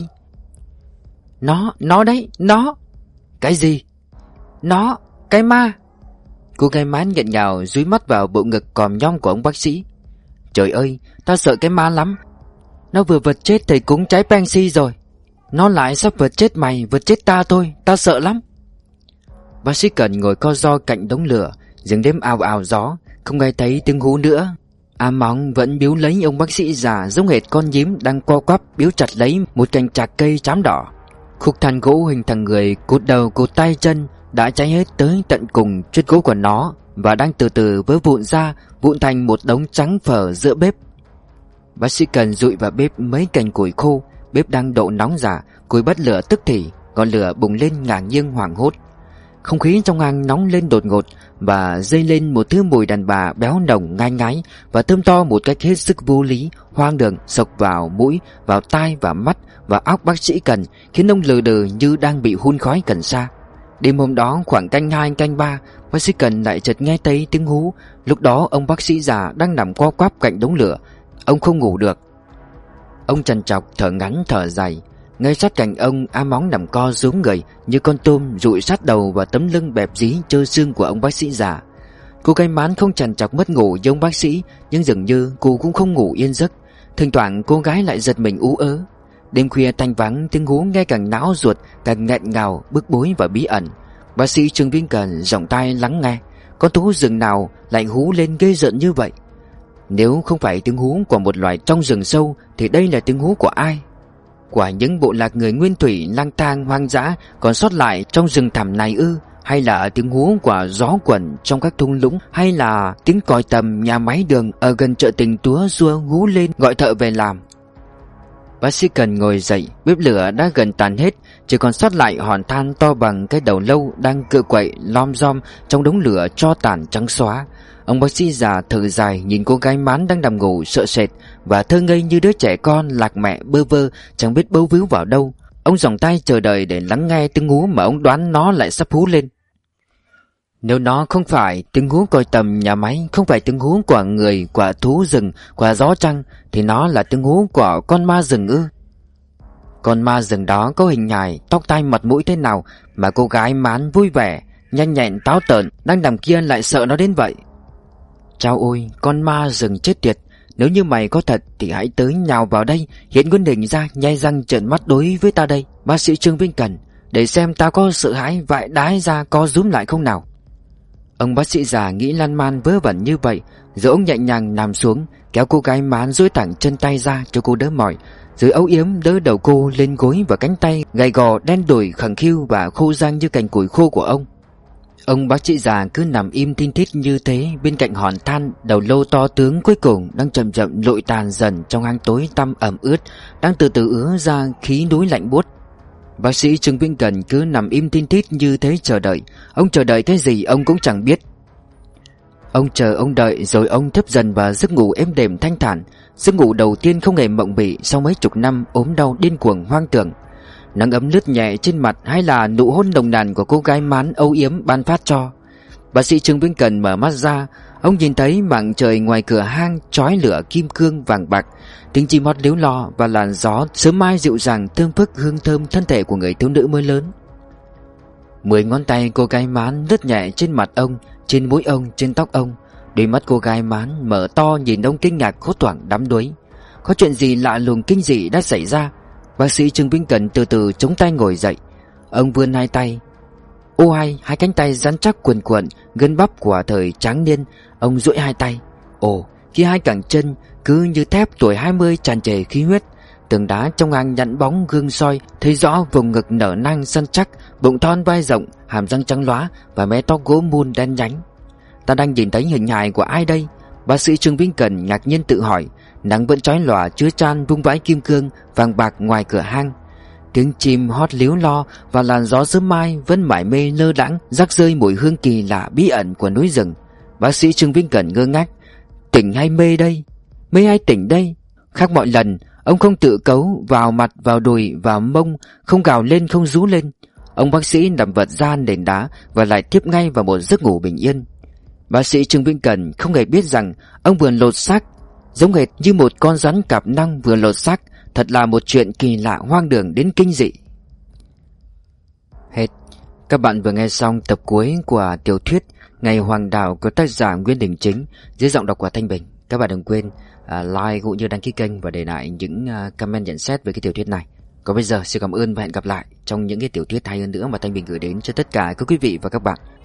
Nó, nó đấy, nó! Cái gì? Nó, cái ma! Cô gái mán nghẹn ngào dúi mắt vào bộ ngực còm nhom của ông bác sĩ. Trời ơi, ta sợ cái ma lắm. Nó vừa vượt chết thầy cúng trái Pengsi rồi. Nó lại sắp vượt chết mày, vượt chết ta thôi, ta sợ lắm. Bác sĩ Cần ngồi co ro cạnh đống lửa, giường đêm ào ào gió, không nghe thấy tiếng hú nữa. A Móng vẫn biếu lấy ông bác sĩ già giống hệt con nhím đang co quắp biếu chặt lấy một cành chạc cây chám đỏ. Khúc than gỗ hình thằng người cột đầu cột tay chân đã cháy hết tới tận cùng chiếc gỗ của nó và đang từ từ vỡ vụn ra, vụn thành một đống trắng phở giữa bếp. Bác sĩ Cần dụi vào bếp mấy cành củi khô. Bếp đang độ nóng giả, củi bắt lửa tức thì, ngọn lửa bùng lên ngả nghiêng hoảng hốt. Không khí trong hang nóng lên đột ngột và dây lên một thứ mùi đàn bà béo nồng ngai ngái và thơm to một cách hết sức vô lý, hoang đường xộc vào mũi, vào tai và mắt và óc bác sĩ Cần, khiến ông lừ đừ như đang bị hun khói cần sa. Đêm hôm đó khoảng canh hai canh ba, bác sĩ Cần lại chợt nghe thấy tiếng hú. Lúc đó ông bác sĩ già đang nằm co quắp cạnh đống lửa. Ông không ngủ được. Ông trằn trọc thở ngắn thở dài. Ngay sát cạnh ông, A Móng nằm co rúm người như con tôm, dụi sát đầu vào tấm lưng bẹp dí trơ xương của ông bác sĩ già. Cô gái mán không trằn trọc mất ngủ như ông bác sĩ, nhưng dường như cô cũng không ngủ yên giấc. Thỉnh thoảng cô gái lại giật mình ú ớ. Đêm khuya thanh vắng, tiếng hú nghe càng não ruột, càng nghẹn ngào, bức bối và bí ẩn. Bác sĩ Trương Vĩnh Cần giọng tai lắng nghe. Con thú rừng nào lại hú lên ghê rợn như vậy? Nếu không phải tiếng hú của một loài trong rừng sâu thì đây là tiếng hú của ai? Của những bộ lạc người nguyên thủy lang thang hoang dã còn sót lại trong rừng thẳm này ư? Hay là tiếng hú của gió quẩn trong các thung lũng? Hay là tiếng còi tầm nhà máy đường ở gần chợ Tình Túa xua hú lên gọi thợ về làm? Bác sĩ Cần ngồi dậy. Bếp lửa đã gần tàn hết, chỉ còn sót lại hòn than to bằng cái đầu lâu đang cựa quậy lom rom trong đống lửa tro tàn trắng xóa. Ông bác sĩ già thở dài nhìn cô gái mán đang nằm ngủ sợ sệt và thơ ngây như đứa trẻ con lạc mẹ bơ vơ, chẳng biết bấu víu vào đâu. Ông giòng tay chờ đợi để lắng nghe tiếng hú mà ông đoán nó lại sắp hú lên. Nếu nó không phải tiếng hú còi tầm nhà máy, không phải tiếng hú của người, của thú rừng, của gió trăng, thì nó là tiếng hú của con ma rừng ư? Con ma rừng đó có hình hài, tóc tai mặt mũi thế nào mà cô gái mán vui vẻ, nhanh nhẹn táo tợn đang nằm kia lại sợ nó đến vậy? Chao ôi, con ma rừng chết tiệt! Nếu như mày có thật thì hãy tới nhào vào đây, hiện nguyên hình ra, nhai răng trợn mắt đối với ta đây, bác sĩ Trương Vĩnh Cần, để xem ta có sợ hãi vãi đái ra co rúm lại không nào. Ông bác sĩ già nghĩ lan man vớ vẩn như vậy, rồi ông nhẹ nhàng nằm xuống, kéo cô gái mán duỗi thẳng chân tay ra cho cô đỡ mỏi, rồi âu yếm đỡ đầu cô lên gối và cánh tay gầy gò đen đủi khẳng khiu và khô rang như cành củi khô của ông. Ông bác sĩ già cứ nằm im tin thít như thế bên cạnh hòn than đầu lâu to tướng cuối cùng đang chậm chậm lụi tàn dần trong hang tối tăm ẩm ướt, đang từ từ ứa ra khí núi lạnh buốt. Bác sĩ Trương Vĩnh Cần cứ nằm im tin thít như thế chờ đợi. Ông chờ đợi cái gì ông cũng chẳng biết. Ông chờ ông đợi rồi ông thấp dần vào giấc ngủ êm đềm thanh thản, giấc ngủ đầu tiên không hề mộng mị sau mấy chục năm ốm đau điên cuồng hoang tưởng. nắng ấm lướt nhẹ trên mặt hay là nụ hôn nồng nàn của cô gái mán âu yếm ban phát cho. Bác sĩ Trương Vĩnh Cần mở mắt ra, ông nhìn thấy mảng trời ngoài cửa hang chói lửa kim cương vàng bạc, tiếng chim hót líu lo và làn gió sớm mai dịu dàng thơm phức hương thơm thân thể của người thiếu nữ mới lớn. Mười ngón tay cô gái mán lướt nhẹ trên mặt ông, trên mũi ông, trên tóc ông. Đôi mắt cô gái mán mở to nhìn ông kinh ngạc hốt hoảng đắm đuối. Có chuyện gì lạ lùng kinh dị đã xảy ra? Bác sĩ Trương Vĩnh Cần từ từ chống tay ngồi dậy. Ông vươn hai tay. Ô hay, hai cánh tay rắn chắc cuồn cuộn, gân bắp của thời tráng niên. Ông duỗi hai tay. Ồ, khi hai cẳng chân cứ như thép tuổi hai mươi tràn trề khí huyết. Tường đá trong hang nhẵn bóng gương soi, thấy rõ vùng ngực nở nang săn chắc, bụng thon vai rộng, hàm răng trắng lóa và mé tóc gỗ mun đen nhánh. Ta đang nhìn thấy hình hài của ai đây? Bác sĩ Trương Vĩnh Cần ngạc nhiên tự hỏi. Nắng vẫn chói lòa chứa chan vung vãi kim cương vàng bạc ngoài cửa hang. Tiếng chim hót líu lo và làn gió sớm mai vẫn mải mê lơ đãng rắc rơi mùi hương kỳ lạ bí ẩn của núi rừng. Bác sĩ Trương Vĩnh Cần ngơ ngác. Tỉnh hay mê đây? Mê hay tỉnh đây? Khác mọi lần, ông không tự cấu vào mặt, vào đùi, vào mông, không gào lên, không rú lên. Ông bác sĩ nằm vật ra nền đá và lại tiếp ngay vào một giấc ngủ bình yên. Bác sĩ Trương Vĩnh Cần không hề biết rằng ông vừa lột xác, giống hệt như một con rắn cạp năng vừa lột xác. Thật là một chuyện kỳ lạ hoang đường đến kinh dị. Hết. Các bạn vừa nghe xong tập cuối của tiểu thuyết Ngày Hoàng Đào của tác giả Nguyễn Đình Chính dưới giọng đọc của Thanh Bình. Các bạn đừng quên uh, like cũng như đăng ký kênh và để lại những uh, comment nhận xét về cái tiểu thuyết này. Còn bây giờ xin cảm ơn và hẹn gặp lại trong những cái tiểu thuyết hay hơn nữa mà Thanh Bình gửi đến cho tất cả các quý vị và các bạn.